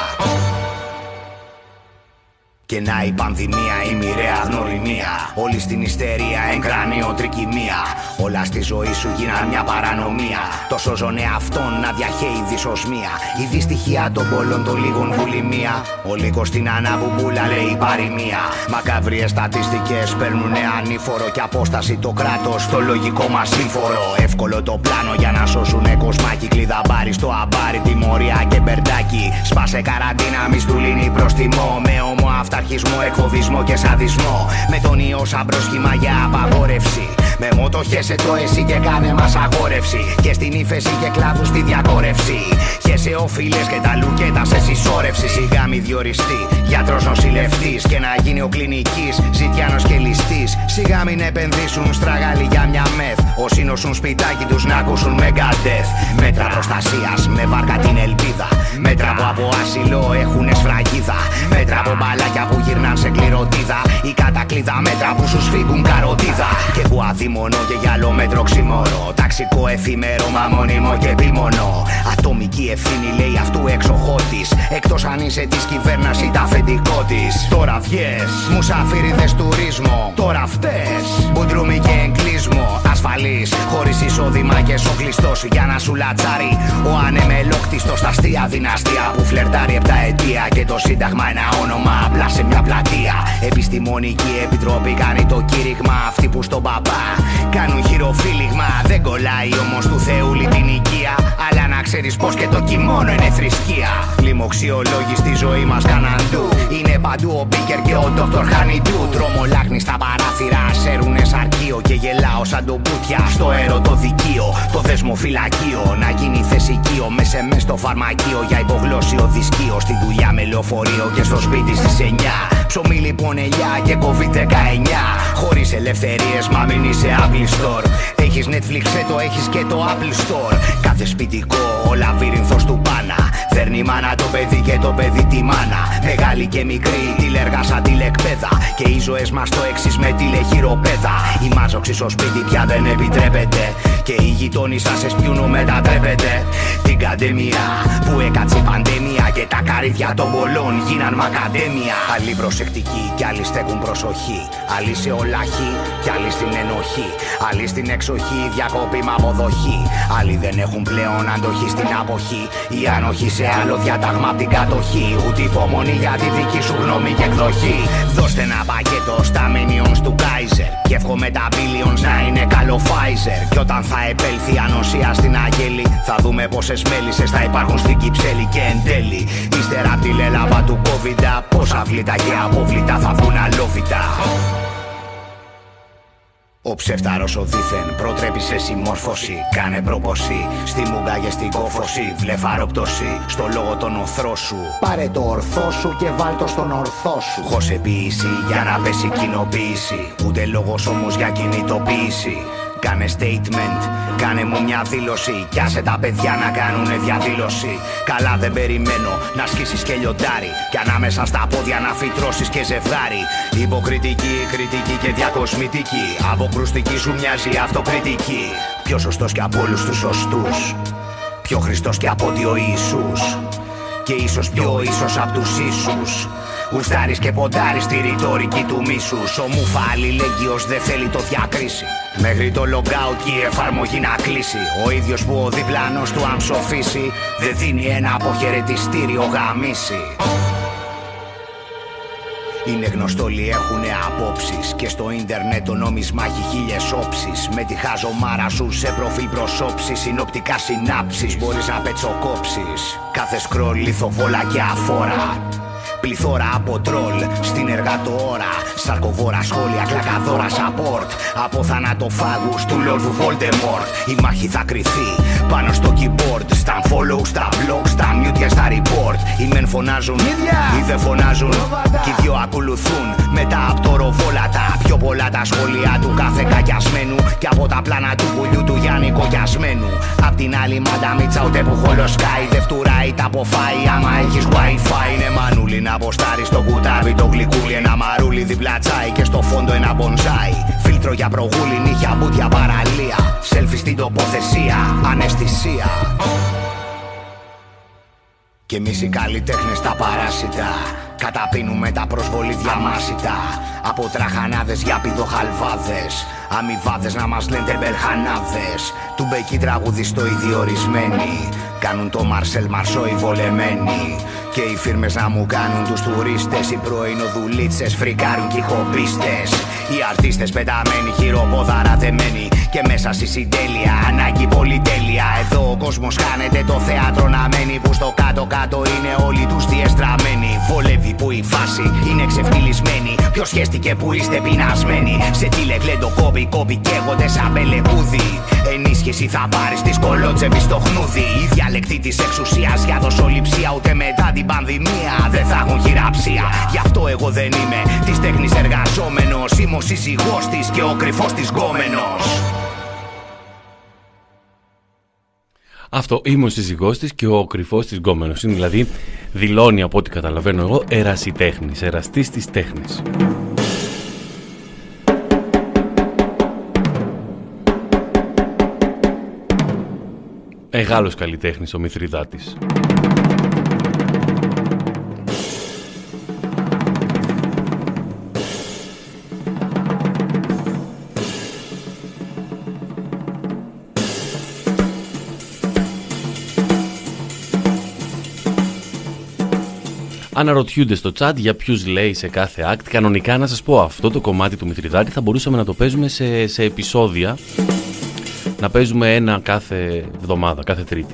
Και να η πανδημία, η μοιραία γνωριμία. Όλοι στην ιστερία, εγκράνιο τρικυμία. Όλα στη ζωή σου γίναν μια παρανομία. Το σώζον εαυτόν να διαχέει δυσοσμία. Η δυστυχία των πολλών των λίγων βουλημία. Ο λύκος στην αναμπουμπούλα λέει παροιμία. Μακαβριές στατιστικές παίρνουνε ανήφορο. Και απόσταση το κράτος στο λογικό μας σύμφορο. Εύκολο το πλάνο για να σώσουνε κοσμάκι. Κλειδαμπάρι στο αμπάρι, τιμωρία και μπερντάκι. Σπάσε καραντίνα, μη στουλίνει προς τιμό. Με όμο αυταρχισμό, εκφοβισμό και σαδισμό. Με τον ιό σαν πρόσχημα για απαγόρευση. Με μότο χέσε το εσύ και κάνε μας αγόρευση. Και στην ύφεση και κλάδους στη διακόρευση. Χέσε οφείλες και τα λουκέτα σε συσσόρευση. Σιγά μη διοριστεί γιατρός νοσηλευτής. Και να γίνει ο κλινικής ζητιάνος και ληστής. Σιγά μην επενδύσουν στραγάλοι για μια μεθ. Όσοι νοσούν σπιτάκι τους να ακούσουν Megadeth. Μέτρα προστασίας με βάρκα την ελπίδα. Μέτρα που από άσυλο έχουνε σφραγίδα. Μέτρα από μπαλάκια που γυρνάν σε κληροτίδα. Ή κατακλείδα μέτρα που σου σφίγγουν καροτίδα. Και που αδίμονο και γυαλόμετρο ξημόρο. Ταξικό εφήμερο μα μόνιμο και επίμονο. Ατομική ευθύνη λέει αυτού εξοχώτης. Εκτός αν είσαι της κυβέρνας ή τα αφεντικό της. Τώρα βγες, μουσαφίριδες τουρίσμο. Τώρα φταίς, μπουντρούμι και εγκλίσμο. Ασφαλής, χωρίς εισόδημα και σοκλιστός. Για να σου λατσάρει ο ανεμελόκτιστος. Στα αστεία δυναστεία που φλερτάρει επτά αιτία. Και το σύνταγμα ένα όνομα απλά σε μια πλατεία. Επιστημονική επιτροπή κάνει το κήρυγμα. Αυτοί που στον παπά κάνουν χειροφύλιγμα. Δεν κολλάει όμως του Θεούλη την οικία. Αλλά να ξέρεις πως και το κοιμόνο είναι θρησκεία. Λοιμοξιολόγοι στη ζωή μας καναντού. Είναι παντού ο Μπίκερ και ο Ντόκτορ Χανιντού. Τρομολάχνει στα παράθυρα, σέρουνες αρκείο. Και γελάω σαν τον Μπούτια στο ερωτοδικείο. Το δεσμοφυλακείο να γίνει θεσικείο. Μες μες στο φαρμακείο για υπογλώσσιο δισκείο. Στη δουλειά με λεωφορείο και στο σπίτι στις εννιά. Ψωμί λοιπόν ελιά και κόβιντ δεκαεννιά. Χωρίς ελευθερίες μα μην είσαι Apple Store. Έχεις Netflix, το έχεις και το Apple Store. Κάθε σπιτικό ο λαβύρινθος του πάνα. Δέρνει η μάνα το παιδί και το παιδί τη μάνα. Μεγάλη και μικρή τηλεργά σαν τηλεκπαίδα. Και οι ζωές μας το εξής με τηλεχειροπέδα. Η μάζοξη στο σπίτι πια δεν επιτρέπεται. Και οι γειτόνοι σας εσπιούνο μετατρέπεται. Την καντέμια που έκατσε η πανδέμια. Και τα καρύδια των πολλών γίναν μακαντέμια. Άλλοι προσεκτικοί κι άλλοι στέκουν προσοχή. Άλλοι σε ολάχη κι άλλοι στην ενοχή. Άλλοι στην εξοχή, διακοπή με αποδοχή. Άλλοι δεν έχουν πλέον αντοχή στην αποχή. Η ανοχή σε άλλο διάταγμα απ' την κατοχή. Ούτε υπομονή για τη δική σου γνώμη και εκδοχή. Δώστε ένα πακέτο στα minions του Kaiser. Και εύχομαι τα billions να είναι καλό Pfizer. Κι όταν θα επέλθει η ανοσία στην Αγέλη, θα δούμε πόσες μέλισσες θα υπάρχουν στην Κυψέλη. Και εν τέλει, ύστερα απ' τη λέλαπα του COVID, πόσα βλήτα και απόβλητα θα βγουν αλόβητα. Ο ψεύταρος ο δίθεν προτρέπει σε συμμόρφωση. Κάνε πρόποση στη μούγκα και στην κόφωση. Βλεφαροπτώση στο λόγο των οθρό σου. Πάρε το ορθό σου και βάλ' το στον ορθό σου. Χωσεποίηση για να πέσει κοινοποίηση. Ούτε λόγος όμως για κινητοποίηση. Κάνε statement, κάνε μου μια δήλωση. Κι άσε τα παιδιά να κάνουνε διαδήλωση. Καλά δεν περιμένω να σκίσεις και λιοντάρι. Κι ανάμεσα στα πόδια να φυτρώσεις και ζευγάρι. Υποκριτική, κριτική και διακοσμητική. Αποκρουστική σου μοιάζει αυτοκριτική. Πιο σωστός και από όλους τους σωστούς. Πιο Χριστός και από ότι ο Ιησούς. Και ίσως πιο ίσως απ' τους ίσους. Γουστάρεις και ποντάρεις τη ρητορική του μίσους. Ο Μουφα αλληλέγγυος δεν θέλει το διακρίσει. Μέχρι το logout και η εφαρμογή να κλείσει. Ο ίδιος που ο διπλανός του αν ψοφήσει, δεν δίνει ένα αποχαιρετιστήριο γαμίσει. Είναι γνωστό όλοι έχουνε απόψεις και στο ίντερνετ το νόμισμα έχει χίλιες όψεις. Με τη χαζομάρα σου σε προφίλ προσώψεις, συνοπτικά συνάψεις μπορείς να πετσοκόψεις. Κάθε σκρολ λιθοβόλα και αφόρα, πληθώρα από τρόλ στην εργατοώρα. Σαρκοβόρα σχόλια, κλακαδόρα support. Από θανατοφάγους του Λόρδου Voldemort. Η μάχη θα κρυθεί πάνω στο keyboard. Στα follow, στα blog, στα mute και στα report. Οι μεν φωνάζουν, οι δεν φωνάζουν. Κι οι δυο ακολουθούν μετά από το ροβόλατα. Πιο πολλά τα σχόλια του κάθε κακιασμένου κι από τα πλάνα του πουλιού του Γιάννη Κοκιασμένου. Απ' την άλλη μανταμίτσα ούτε που χολοσκάει. Δεν φτουράει τα αποφάει άμα έχεις wifi. Είναι μανούλι να αποστάρει στο κουτάβι το γλυκούλι. Ένα μαρούλι διπλά τσάι και στο φόντο ένα μπονζάι. Φίλτρο για προγούλι, νύχια, μπούτια, παραλία. Σέλφι στην τοποθεσία, αναισθησία. Κι εμείς οι καλλιτέχνες τα παράσιτα καταπίνουμε τα προσβολή διαμάσιτα. Από τραχανάδες για πηδοχαλβάδες, αμοιβάδες να μας λένε τεμπερχανάδες. Του μπεκί τραγουδιστό ιδιορισμένοι, κάνουν το Μαρσέλ Μαρσό οι βολεμένοι. Και οι φίρμες να μου κάνουν τους τουρίστες. Οι πρωινοδουλίτσες φρικάρουν κι οι χομπίστες. Οι αρτίστες πεταμένοι, χειροπόδαρα δεμένοι. Και μέσα στη συντέλεια ανάγκη πολυτέλεια. Εδώ ο κόσμος χάνεται, το θέατρο να μένει. Που στο κάτω-κάτω είναι όλοι τους διεστραμμένοι. Βολεύει που η φάση είναι ξεφτυλισμένη. Ποιος σχέστηκε που είστε πεινασμένοι. Σε τι λεγλέντο κόμπι κόμπι καίγονται σαν μπελεκούδι. Ενίσχυση θα πάρεις της κολότσεβη στο χνούδι. Η διαλεκτή της εξουσίας για δοσοληψία. Ούτε μετά την πανδημία δεν θα έχουν χειραψία. Γι' αυτό εγώ δεν είμαι της τέχνης εργαζόμενος. Είμαι ο σύζυγός της και ο κρυφός της γκόμενος. Αυτό, είμαι ο σύζυγός της και ο κρυφός της γκόμενος. Είναι δηλαδή, δηλώνει από ό,τι καταλαβαίνω εγώ, ερασιτέχνης, εραστής της τέχνης. Μεγάλος καλλιτέχνης ο Μηθριδάτης. Αναρωτιούνται στο chat για ποιους λέει σε κάθε act. Κανονικά να σας πω, αυτό το κομμάτι του Μηθριδάτη θα μπορούσαμε να το παίζουμε σε, σε επεισόδια. Να παίζουμε ένα κάθε εβδομάδα, κάθε Τρίτη.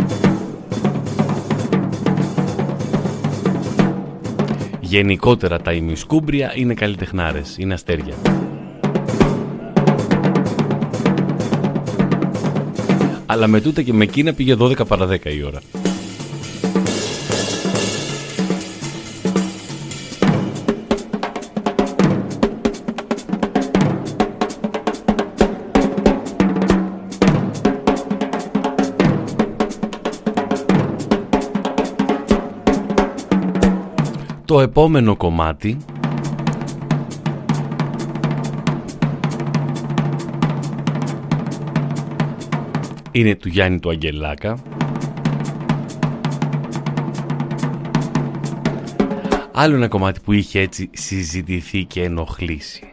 Γενικότερα τα ημισκούμπρια είναι καλλιτεχνάρες, είναι αστέρια. Αλλά με τούτα και με εκείνα πήγε δώδεκα παρά δέκα η ώρα. Το επόμενο κομμάτι είναι του Γιάννη του Αγγελάκα. Άλλο ένα κομμάτι που είχε έτσι συζητηθεί και ενοχλήσει.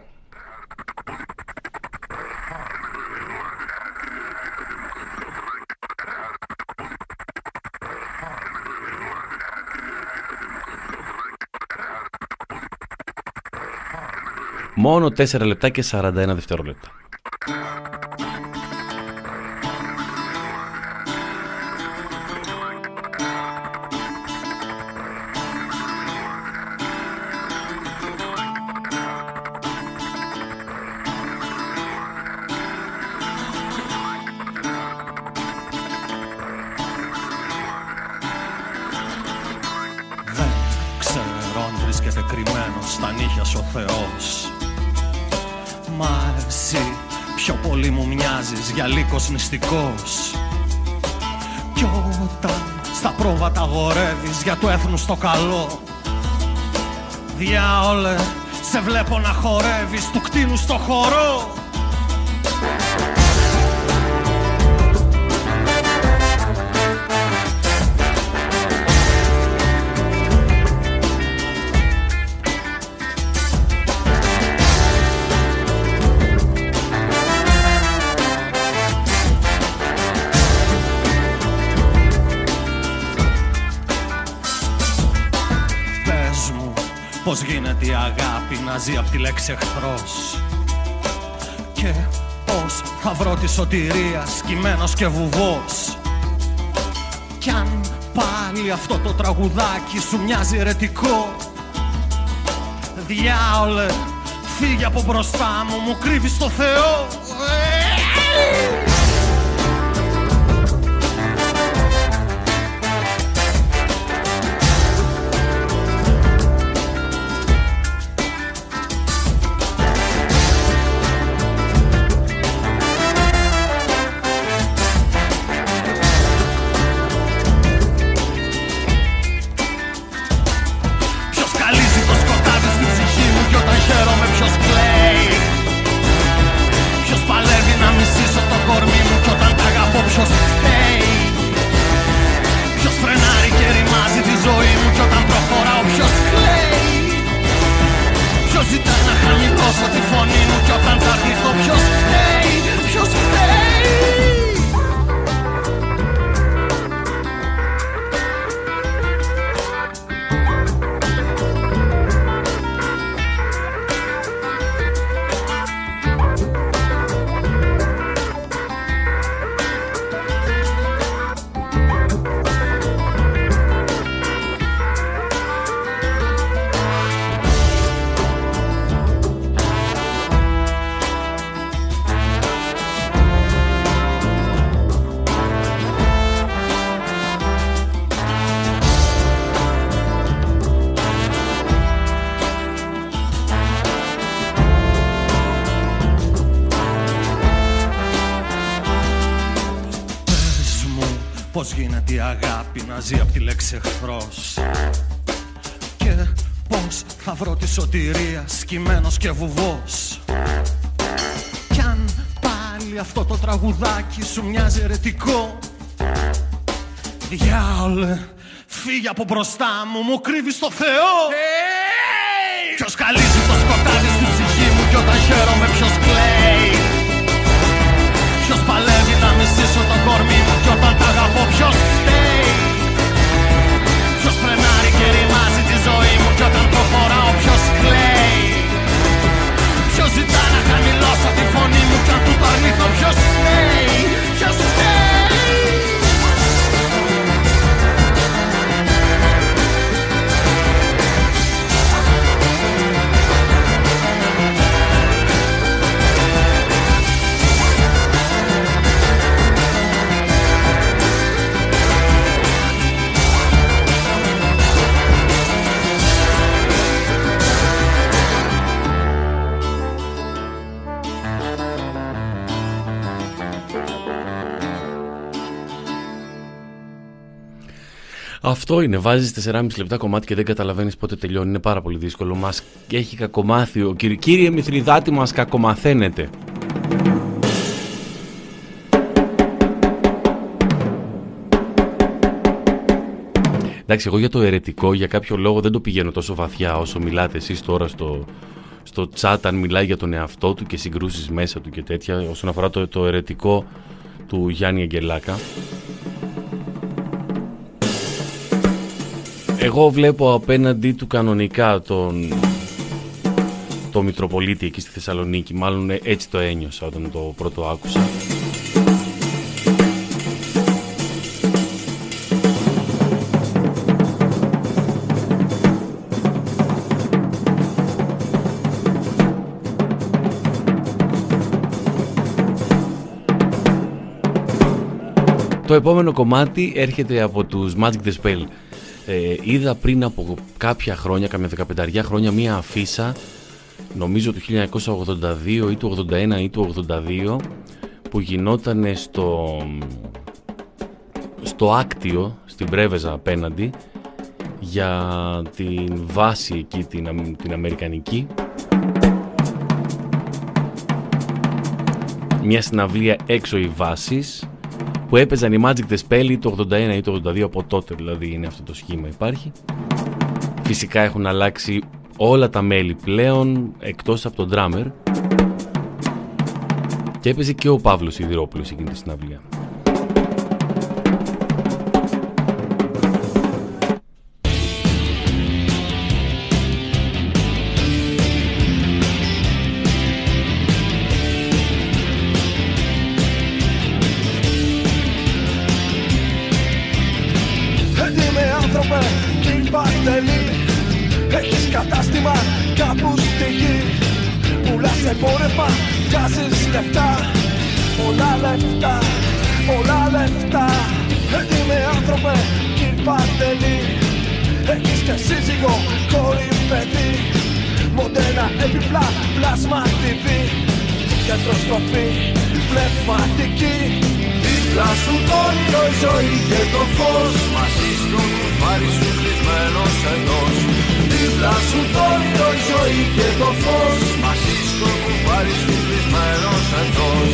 Μόνο τέσσερα λεπτά και σαράντα ένα δευτερόλεπτα. Δεν ξέρω αν βρίσκεται κρυμμένος στα νύχια σου ο Θεός. Μα εσύ πιο πολύ μου μοιάζεις για λύκος νηστικός. Κι όταν στα πρόβατα αγορεύεις για του έθνους το καλό, διάολε σε βλέπω να χορεύεις του κτίνου στο χορό. Πώς γίνεται γίνεται η αγάπη να ζει απ' τη λέξη εχθρός. Και πώς θα βρω τη σωτηρία σκυμμένος και βουβός. Κι αν πάλι αυτό το τραγουδάκι σου μοιάζει ερετικό, διάολε, φύγε από μπροστά μου, μου κρύβεις το Θεό. Πώς γίνεται η αγάπη να ζει απ' τη λέξη εχθρός. Και πώς θα βρω τη σωτηρία σκυμμένος και βουβός. Κι αν πάλι αυτό το τραγουδάκι σου μοιάζει ερετικό, διάολε, φύγε από μπροστά μου, μου κρύβεις το Θεό. Hey! Ποιος καλύζει το σκοτάδι στην ψυχή μου κι όταν χαίρομαι ποιος κλαίει. Ποιος παλεύει να μισήσω το κορμί μου κι όταν τα αγαπώ ποιος φταίει. Ποιος φρενάρει και ρημάζει τη ζωή μου κι όταν προχωράω ποιος κλαίει. Ποιος ζητά να χαμηλώσω τη φωνή μου κι αν του το αρνηθώ ποιος φταίει. Ποιος φταίει. Αυτό είναι. Βάζεις τεσσεράμισι λεπτά κομμάτι και δεν καταλαβαίνεις πότε τελειώνει. Είναι πάρα πολύ δύσκολο. Μας έχει κακομάθει ο κύριε, κύριε Μηθριδάτη, μας κακομαθαίνετε. Εντάξει, εγώ για το αιρετικό για κάποιο λόγο δεν το πηγαίνω τόσο βαθιά όσο μιλάτε εσείς τώρα στο, στο chat, αν μιλάει για τον εαυτό του και συγκρούσεις μέσα του και τέτοια, όσον αφορά το, το αιρετικό του Γιάννη Αγγελάκα. Εγώ βλέπω απέναντί του κανονικά τον, το Μητροπολίτη εκεί στη Θεσσαλονίκη. Μάλλον έτσι το ένιωσα όταν το πρώτο άκουσα. Το επόμενο κομμάτι έρχεται από τους Magic the Spell. Ε, είδα πριν από κάποια χρόνια, καμιά δεκαπενταριά χρόνια, μία αφίσα, νομίζω του χίλια εννιακόσια ογδόντα δύο ή του ογδόντα ένα ή του ογδόντα δύο, που γινόταν στο, στο Άκτιο, στην Πρέβεζα απέναντι, για την βάση εκεί, την, την Αμερικανική. Μια συναυλία έξω οι βάσεις, που έπαιζαν οι Magic the Spell ή το ογδόντα ένα ή το ογδόντα δύο, από τότε δηλαδή είναι αυτό το σχήμα υπάρχει. Φυσικά έχουν αλλάξει όλα τα μέλη πλέον, εκτός από τον drummer, και έπαιζε και ο Παύλος Σιδηρόπουλος εκείνη τη συναυλία. εμπόρευμα βγάζεις λεφτά. Πολλά λεφτά, πολλά λεφτά. Έτοιμε άνθρωπε, κύριε Παντελή. Έχεις και σύζυγο, κόρη, παιδί. Μοντένα, επιπλά, πλάσμα τι βι. Γιατροστροφή, πνευματική. Δίπλα σου το όνειρο, η ζωή και το φως. Μαζί στο κουβάρι σου κλεισμένος εντός. Δίπλα σου το όνειρο, η ζωή και το φως. Μαζί στο κουβάρι σου κλεισμένος εντός.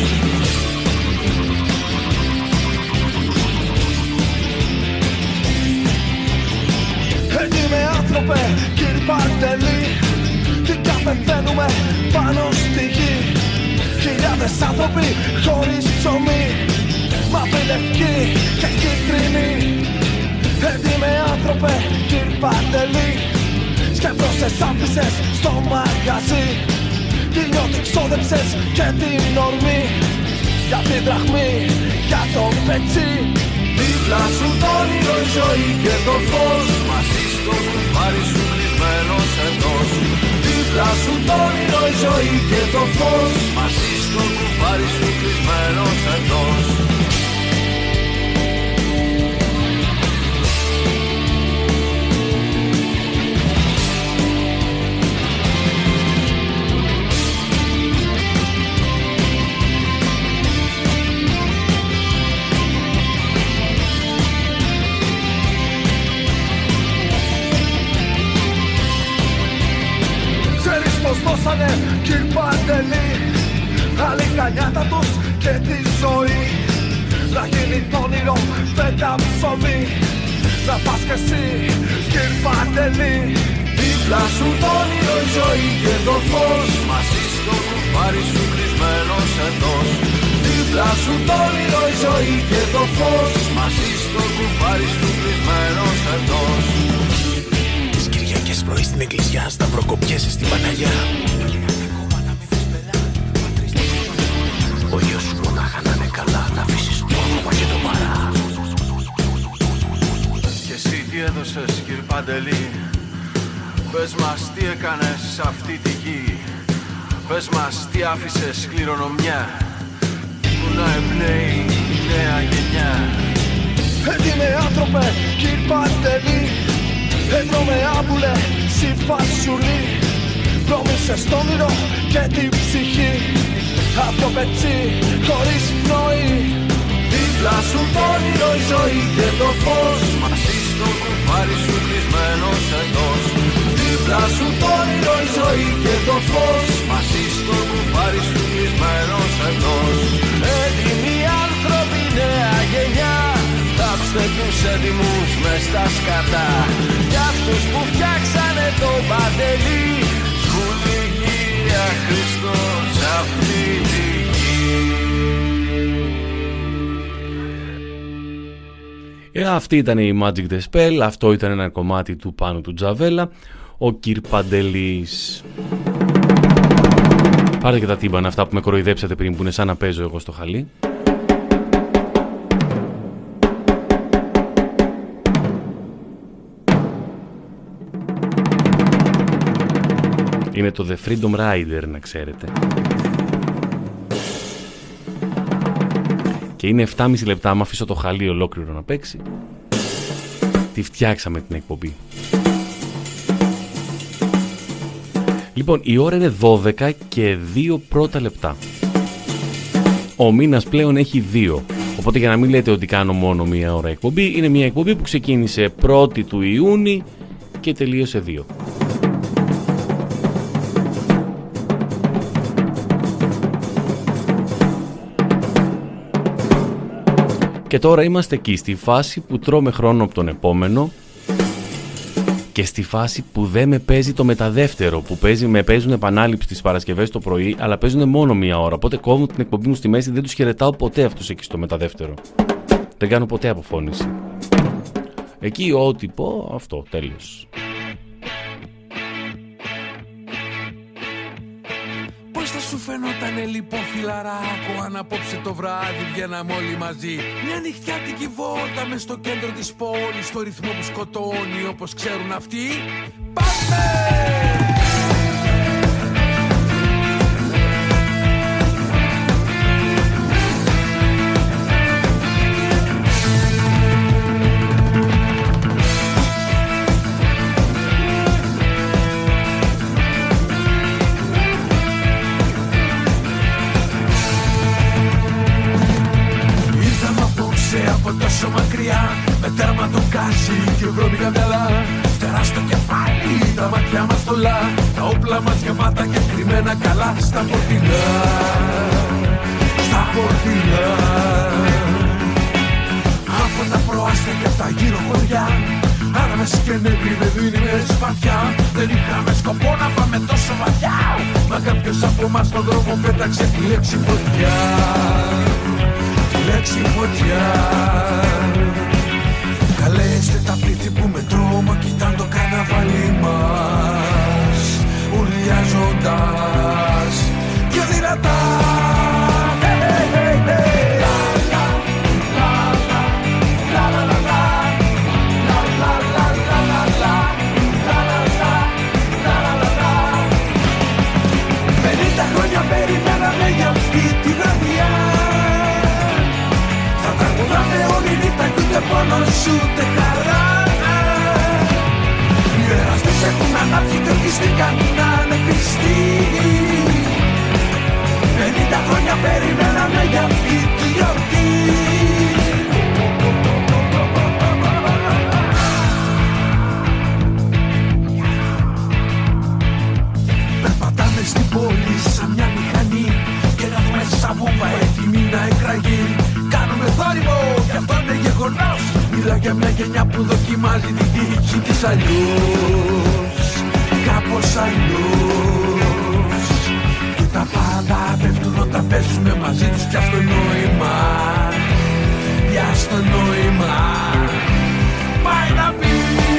Έτοιμε άνθρωπε, κύριε Παντελή. Τι καπεθαίνουμε πάνω στη γη. Χιλιάδες άνθρωποι χωρίς ψωμί. Μαύρη, λευκή και κίτρινη. Έτοιμε άνθρωπε, κύριε Παντελή. Σκεφτόσες άφησες στο μαγαζί. Τι νιώτη ξόδεψες και την ορμή. Για την δραχμή, για το πετσί. Δίπλα σου το όνειρο, η ζωή και το φως. Μαζί στο κουβάρι σου κλεισμένος εντός. Δίπλα σου το όνειρο, η ζωή και το φως. Μαζί στο κουβάρι σου κλεισμένος εντός. Δώσανε κύριε Παντελή αλήθεια νιάτα τους και τη ζωή. Να γίνει το όνειρο φέτα ψωμί. Να πας κι εσύ κύριε Παντελή. Δίπλα σου το όνειρο, η ζωή και το φως. Μαζί στο κουβάρι σου κλεισμένος εντός. Δίπλα σου το όνειρο, η ζωή και το φως. Μαζί στο κουβάρι σου κλεισμένος εντός. Τις Κυριακές πρωί στην εκκλησιά σταυροκοπιέσαι στην Παναγιά. Ο γιος σου μονάχα να είναι καλά, να αφήσεις το όνομα και το παρά. Και εσύ τι έδωσες κύριε Παντελή. Πες μας τι έκανες σε αυτή τη γη. Πες μας τι άφησες κληρονομιά που να εμπνέει η νέα γενιά. Έτοιμε άνθρωπε κύριε Παντελή. Έτρωμε άμπουλε συμφασιουλή. Πρόμησες το όνειρο και την ψυχή. Απ' το πετσί χωρίς πνοή. Δίπλα σου το όνειρο, η ζωή και το φως. Μαζί στο κουβάρι σου κλεισμένος εντός. Δίπλα σου το όνειρο, η ζωή και το φως. Μαζί στο κουβάρι σου κλεισμένος εντός. Έτοιμοι άνθρωποι, νέα γενιά. Θάψτε τους έτοιμους μες στα σκατά. Κι αυτούς που φτιάξανε το Παντελή. Σκουλικία Χριστός αυτή τη γη. Ε, αυτή ήταν η Magic the Spell. Αυτό ήταν ένα κομμάτι του Πάνου του Τζαβέλα. Ο Κυρ Παντελής. Πάρτε και τα τύμπανα αυτά που με κοροϊδέψατε πριν, που είναι σαν να παίζω εγώ στο χαλί. Είναι το The Freedom Rider, να ξέρετε. Και είναι επτά και μισό λεπτά. Άμα αφήσω το χαλί ολόκληρο να παίξει, τη φτιάξαμε την εκπομπή. Λοιπόν, η ώρα είναι δώδεκα και δύο πρώτα λεπτά. Ο μήνας πλέον έχει δύο. Οπότε για να μην λέτε ότι κάνω μόνο μία ώρα εκπομπή, είναι μία εκπομπή που ξεκίνησε πρώτη του Ιούνιου και τελείωσε δύο. Και τώρα είμαστε εκεί, στη φάση που τρώμε χρόνο από τον επόμενο και στη φάση που δεν με παίζει το μεταδεύτερο, που παίζει, με παίζουν επανάληψη τις Παρασκευές το πρωί, αλλά παίζουν μόνο μία ώρα. Οπότε κόβω την εκπομπή μου στη μέση, δεν τους χαιρετάω ποτέ αυτούς εκεί στο μεταδεύτερο. Δεν κάνω ποτέ αποφώνηση. Εκεί ό,τι πω, αυτό, τέλος. Πώς θα σου φαινότανε λοιπόν φιλαράκο αν απόψε το βράδυ βγαίναμε όλοι μαζί. Μια νυχτιάτικη βόλτα μες στο κέντρο της πόλης, στο ρυθμό που σκοτώνει όπως ξέρουν αυτοί. Πάμε! βρώμικα μυαλά. Φτερά στο κεφάλι, τα μάτια μας θολά. Τα όπλα μας γεμάτα και κρυμμένα καλά. Στα φορτινά, στα φορτινά. Από τα προάστια και από τα γύρω χωριά. Άραβες και νεύροι με δίνει με σπαθιά. Δεν είχαμε σκοπό να πάμε τόσο βαθιά. Μα κάποιος από εμάς στον δρόμο πέταξε τη λέξη φωτιά. Τη λέξη φωτιά. Καλέστε τα πλήθη που με τρόμο κοιτάν το καρναβάλι μας, ουρλιάζοντας πιο δυνατά. Πενήντα χρόνια περιμέναμε για αυτή τη βραδιά. Θα τραγουδάμε όλη νύχτα κι ούτε πόνος ούτε χαρά. Οι εραστές έχουν ανάψει και ορκιστήκαν να είναι πιστοί. Πενήντα χρόνια περιμέναμε για αυτή τη γιορτή. Περπατάμε στην πόλη σαν μια μηχανή και να βγούμε σαν βούβα έτοιμη να εκραγεί. Κάνουμε θόρυβο κι αυτό είναι γεγονός. Μιλά για μια γενιά που δοκιμάζει την τύχη της αλλιώς, κάπως αλλιώς. Και τα πάντα πέφτουν όταν παίζουμε μαζί τους πια στο νόημα, πια στο νόημα. Πάει να πει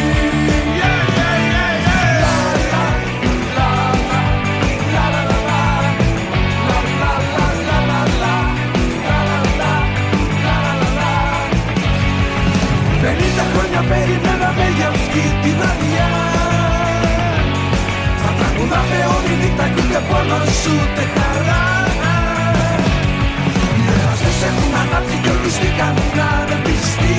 πενήντα χρόνια περιμέναμε για αυτή τη βραδιά. Θα τραγουδάμε όλη νύχτα κι ούτε πόνος ούτε χαρά. Οι εραστές έχουν ανάψει κι ορκιστήκαν να είναι πιστοί.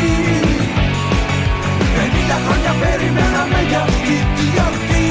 Πενήντα χρόνια περιμέναμε για αυτή τη γιορτή.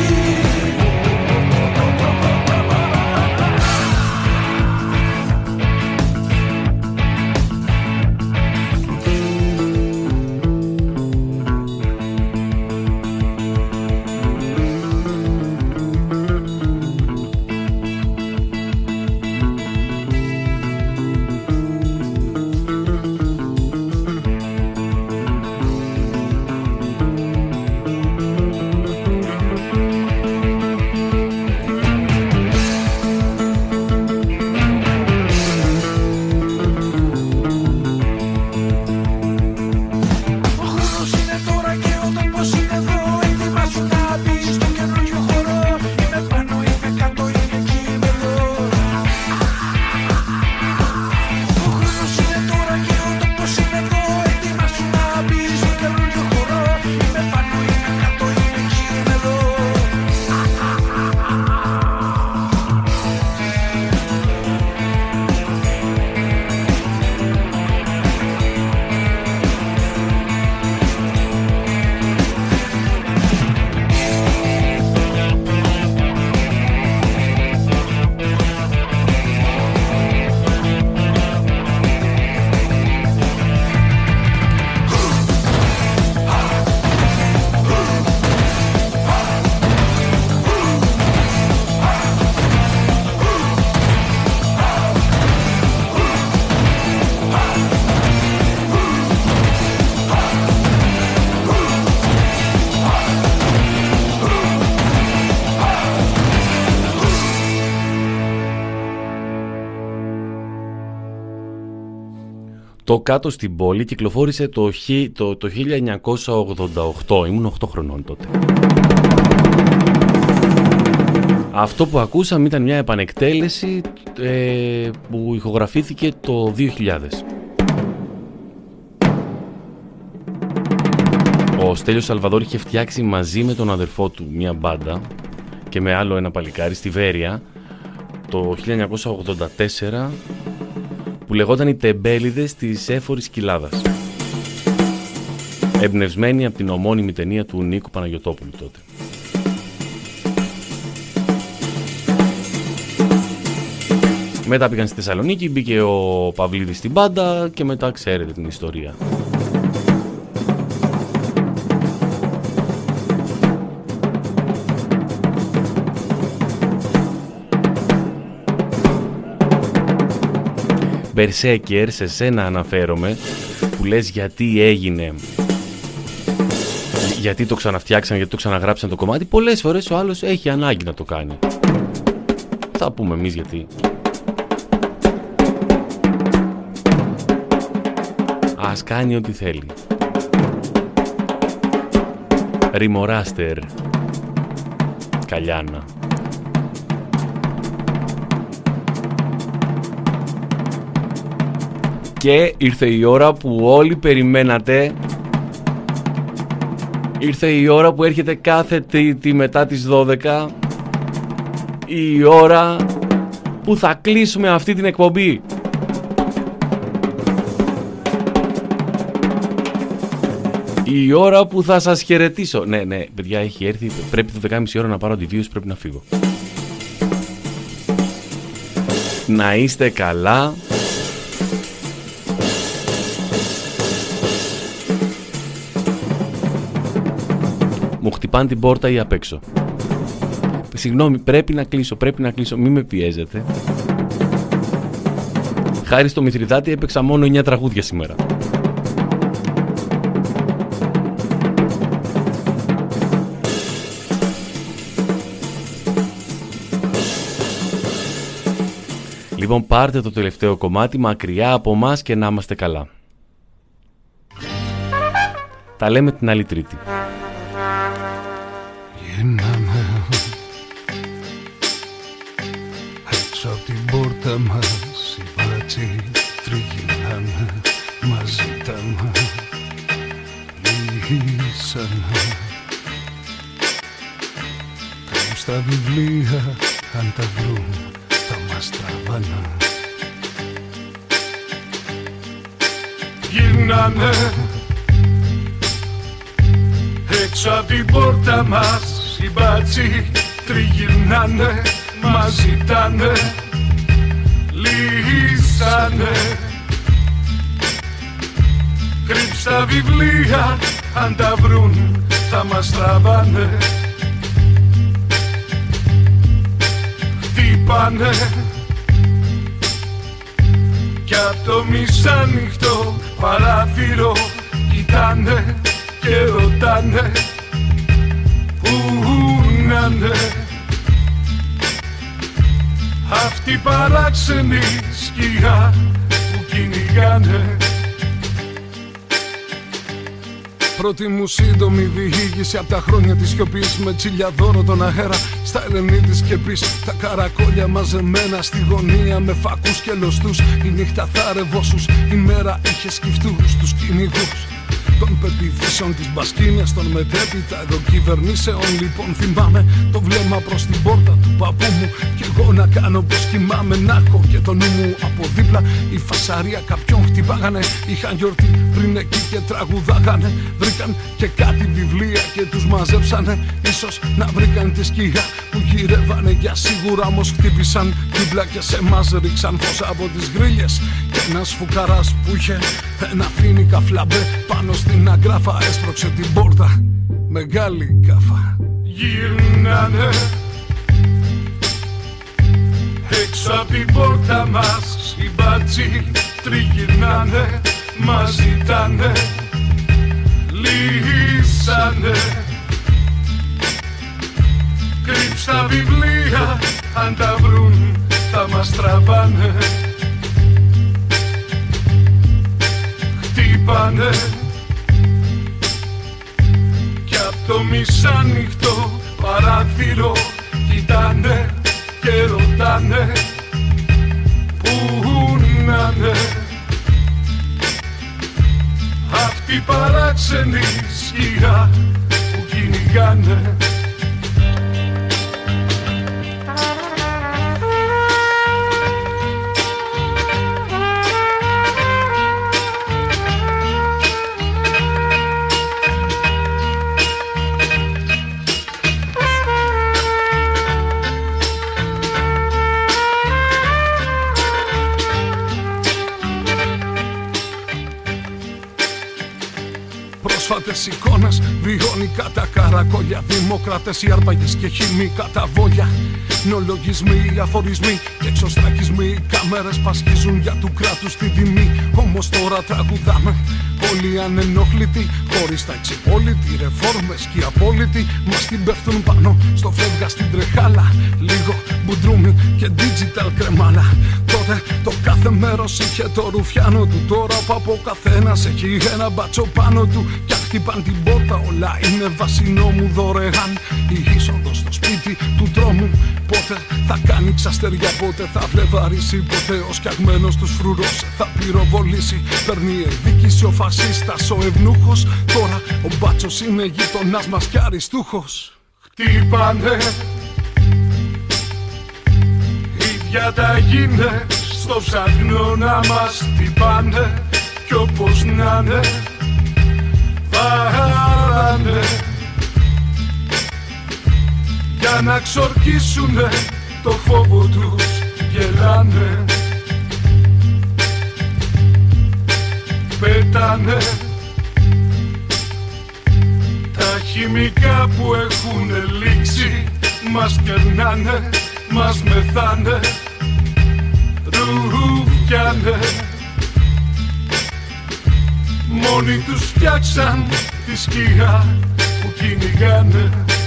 Το κάτω στην πόλη κυκλοφόρησε το, το, το χίλια εννιακόσια ογδόντα οκτώ, ήμουν οκτώ χρονών τότε. Αυτό που ακούσαμε ήταν μια επανεκτέλεση ε, που ηχογραφήθηκε το δύο χιλιάδες. Ο Στέλιος Σαλβαδόρ είχε φτιάξει μαζί με τον αδερφό του μια μπάντα και με άλλο ένα παλικάρι στη Βέρεια το χίλια εννιακόσια ογδόντα τέσσερα, που λεγόταν οι Τεμπέληδες της Έφορης Κοιλάδας, εμπνευσμένη από την ομώνυμη ταινία του Νίκου Παναγιωτόπουλου τότε. Μετά πήγαν στη Θεσσαλονίκη, μπήκε ο Παυλίδης στην μπάντα και μετά ξέρετε την ιστορία. Berserker, σε σένα αναφέρομαι, που λες γιατί έγινε, γιατί το ξαναφτιάξαν, γιατί το ξαναγράψαν το κομμάτι. Πολλές φορές ο άλλος έχει ανάγκη να το κάνει. Θα πούμε εμείς γιατί. Ας κάνει ό,τι θέλει. Ριμοράστερ Καλιάνα. Και ήρθε η ώρα που όλοι περιμένατε. Ήρθε η ώρα που έρχεται κάθε Τρίτη μετά τις δώδεκα. Η ώρα που θα κλείσουμε αυτή την εκπομπή. Η ώρα που θα σας χαιρετήσω. Ναι, ναι, παιδιά, έχει έρθει. Πρέπει το δέκα και μισή ώρα να πάρω αντιβίωση, πρέπει να φύγω. Να είστε καλά. Μου χτυπάνε την πόρτα ή απ' έξω. Συγγνώμη, πρέπει να κλείσω, πρέπει να κλείσω. Μη με πιέζετε. Χάρη στο Μηθριδάτη έπαιξα μόνο εννιά τραγούδια σήμερα. Λοιπόν, πάρτε το τελευταίο κομμάτι μακριά από μας και να είμαστε καλά. Τα λέμε την άλλη Τρίτη. Γυρνάμε έξω από την πόρτα μας, οι μπάτσοι τριγυρνάνε, μας ζητάνε, λύσανε. Κάπου στα βιβλία, αν τα βρουν, θα μας τραβάνε. Γυρνάνε έξω απ' την πόρτα μας, οι μπάτσοι τριγυρνάνε, μας ζητάνε, λύσανε. Κρύψ' τα βιβλία, αν τα βρουν θα μας τραβάνε. Χτύπανε κι απ' το μισάνυχτο παράθυρο κοιτάνε και ρωτάνε πού να'ναι αυτοί οι παράξενοι σκιά που κυνηγάνε. Πρώτη μου σύντομη διήγηση απ' τα χρόνια της σιωπής, με τσιλιαδόρο τον αέρα στα ελενή της σκεπής. Τα καρακόλια μαζεμένα στη γωνία με φακούς και λωστούς. Η νύχτα θάρευόσους, η μέρα είχε σκυφτούς τους κυνηγούς των πεποιθήσεων της μπασκίνιας, των μετέπειτα εδώ κυβερνήσεων. Λοιπόν θυμάμαι το βλέμμα προς την πόρτα του παππού μου, κι εγώ να κάνω πως κοιμάμαι, να έχω και το νου μου από δίπλα. Η φασαρία κάποιον χτυπάγανε, είχαν γιορτή πριν εκεί και τραγουδάγανε. Βρήκαν και κάτι βιβλία και τους μαζέψανε, ίσως να βρήκαν τη σκιά που γυρεύανε για σίγουρα. Όμως χτύπησαν δίπλα και σε μας ρίξαν φως από τις γρίλες. Και ένας φουκαράς που είχε ένα φίνικα φλαμπέ πάνω στην αγκράφα έσπρωξε την πόρτα, μεγάλη κάφα. Γυρνάνε έξω απ' την πόρτα μας, οι μπάτσοι τριγυρνάνε, μας ζητάνε, λύσανε. Κρύψ' τα βιβλία, αν τα βρουν θα μας τραβάνε. Χτύπανε κι απ' το μισάνυχτο παράθυρο κοιτάνε και ρωτάνε πού να'ναι αυτοί οι παράξενοι σκιά που κυνηγάνε. Απίστευτες εικόνες βιώνει κατά καρακόλια. Δημοκράτες, οι αρπαγείς και χυμοί κατά βόλια. Νεολογισμοί, αφορισμοί και εξωστρακισμοί. Οι κάμερες πασχίζουν για του κράτους την τιμή. Όμως τώρα τραγουδάμε όλοι ανενόχλητοι, χωρίς τα εξυπόλοιτοι. Ρεφόρμες και οι απόλυτοι μας την πέφτουν πάνω στο φεύγα στην τρεχάλα. Λίγο μπουντρούμι και digital κρεμάλα. Τότε το κάθε μέρος είχε το ρουφιάνο του. Τώρα που από καθένας έχει ένα μπάτσο πάνω του. Κι αν χτυπάν την πόρτα όλα είναι βασινό μου δωρεάν. Η είσοδος στο σπίτι του τρόμου πότε θα κάνει ξαστεριά, πότε θα βλεβαρίσει, πότε ο σκιαγμένος τους φρουρός θα πυροβολήσει. Παίρνει εκδίκηση ο φασίστας, ο ευνούχος. Τώρα ο μπάτσος είναι γείτονάς μας κι αριστούχος. Χτύπανε οι διαταγίνες στο ψαχνό να μας χτυπάνε. Κι όπως να είναι βάρανε για να ξορκίσουνε το φόβο τους, γελάνε. Πέτανε τα χημικά που έχουνε λήξει. Μας κερνάνε, μας μεθάνε, ρουφιάνε. Μόνοι τους φτιάξαν τη σκιά που κυνηγάνε.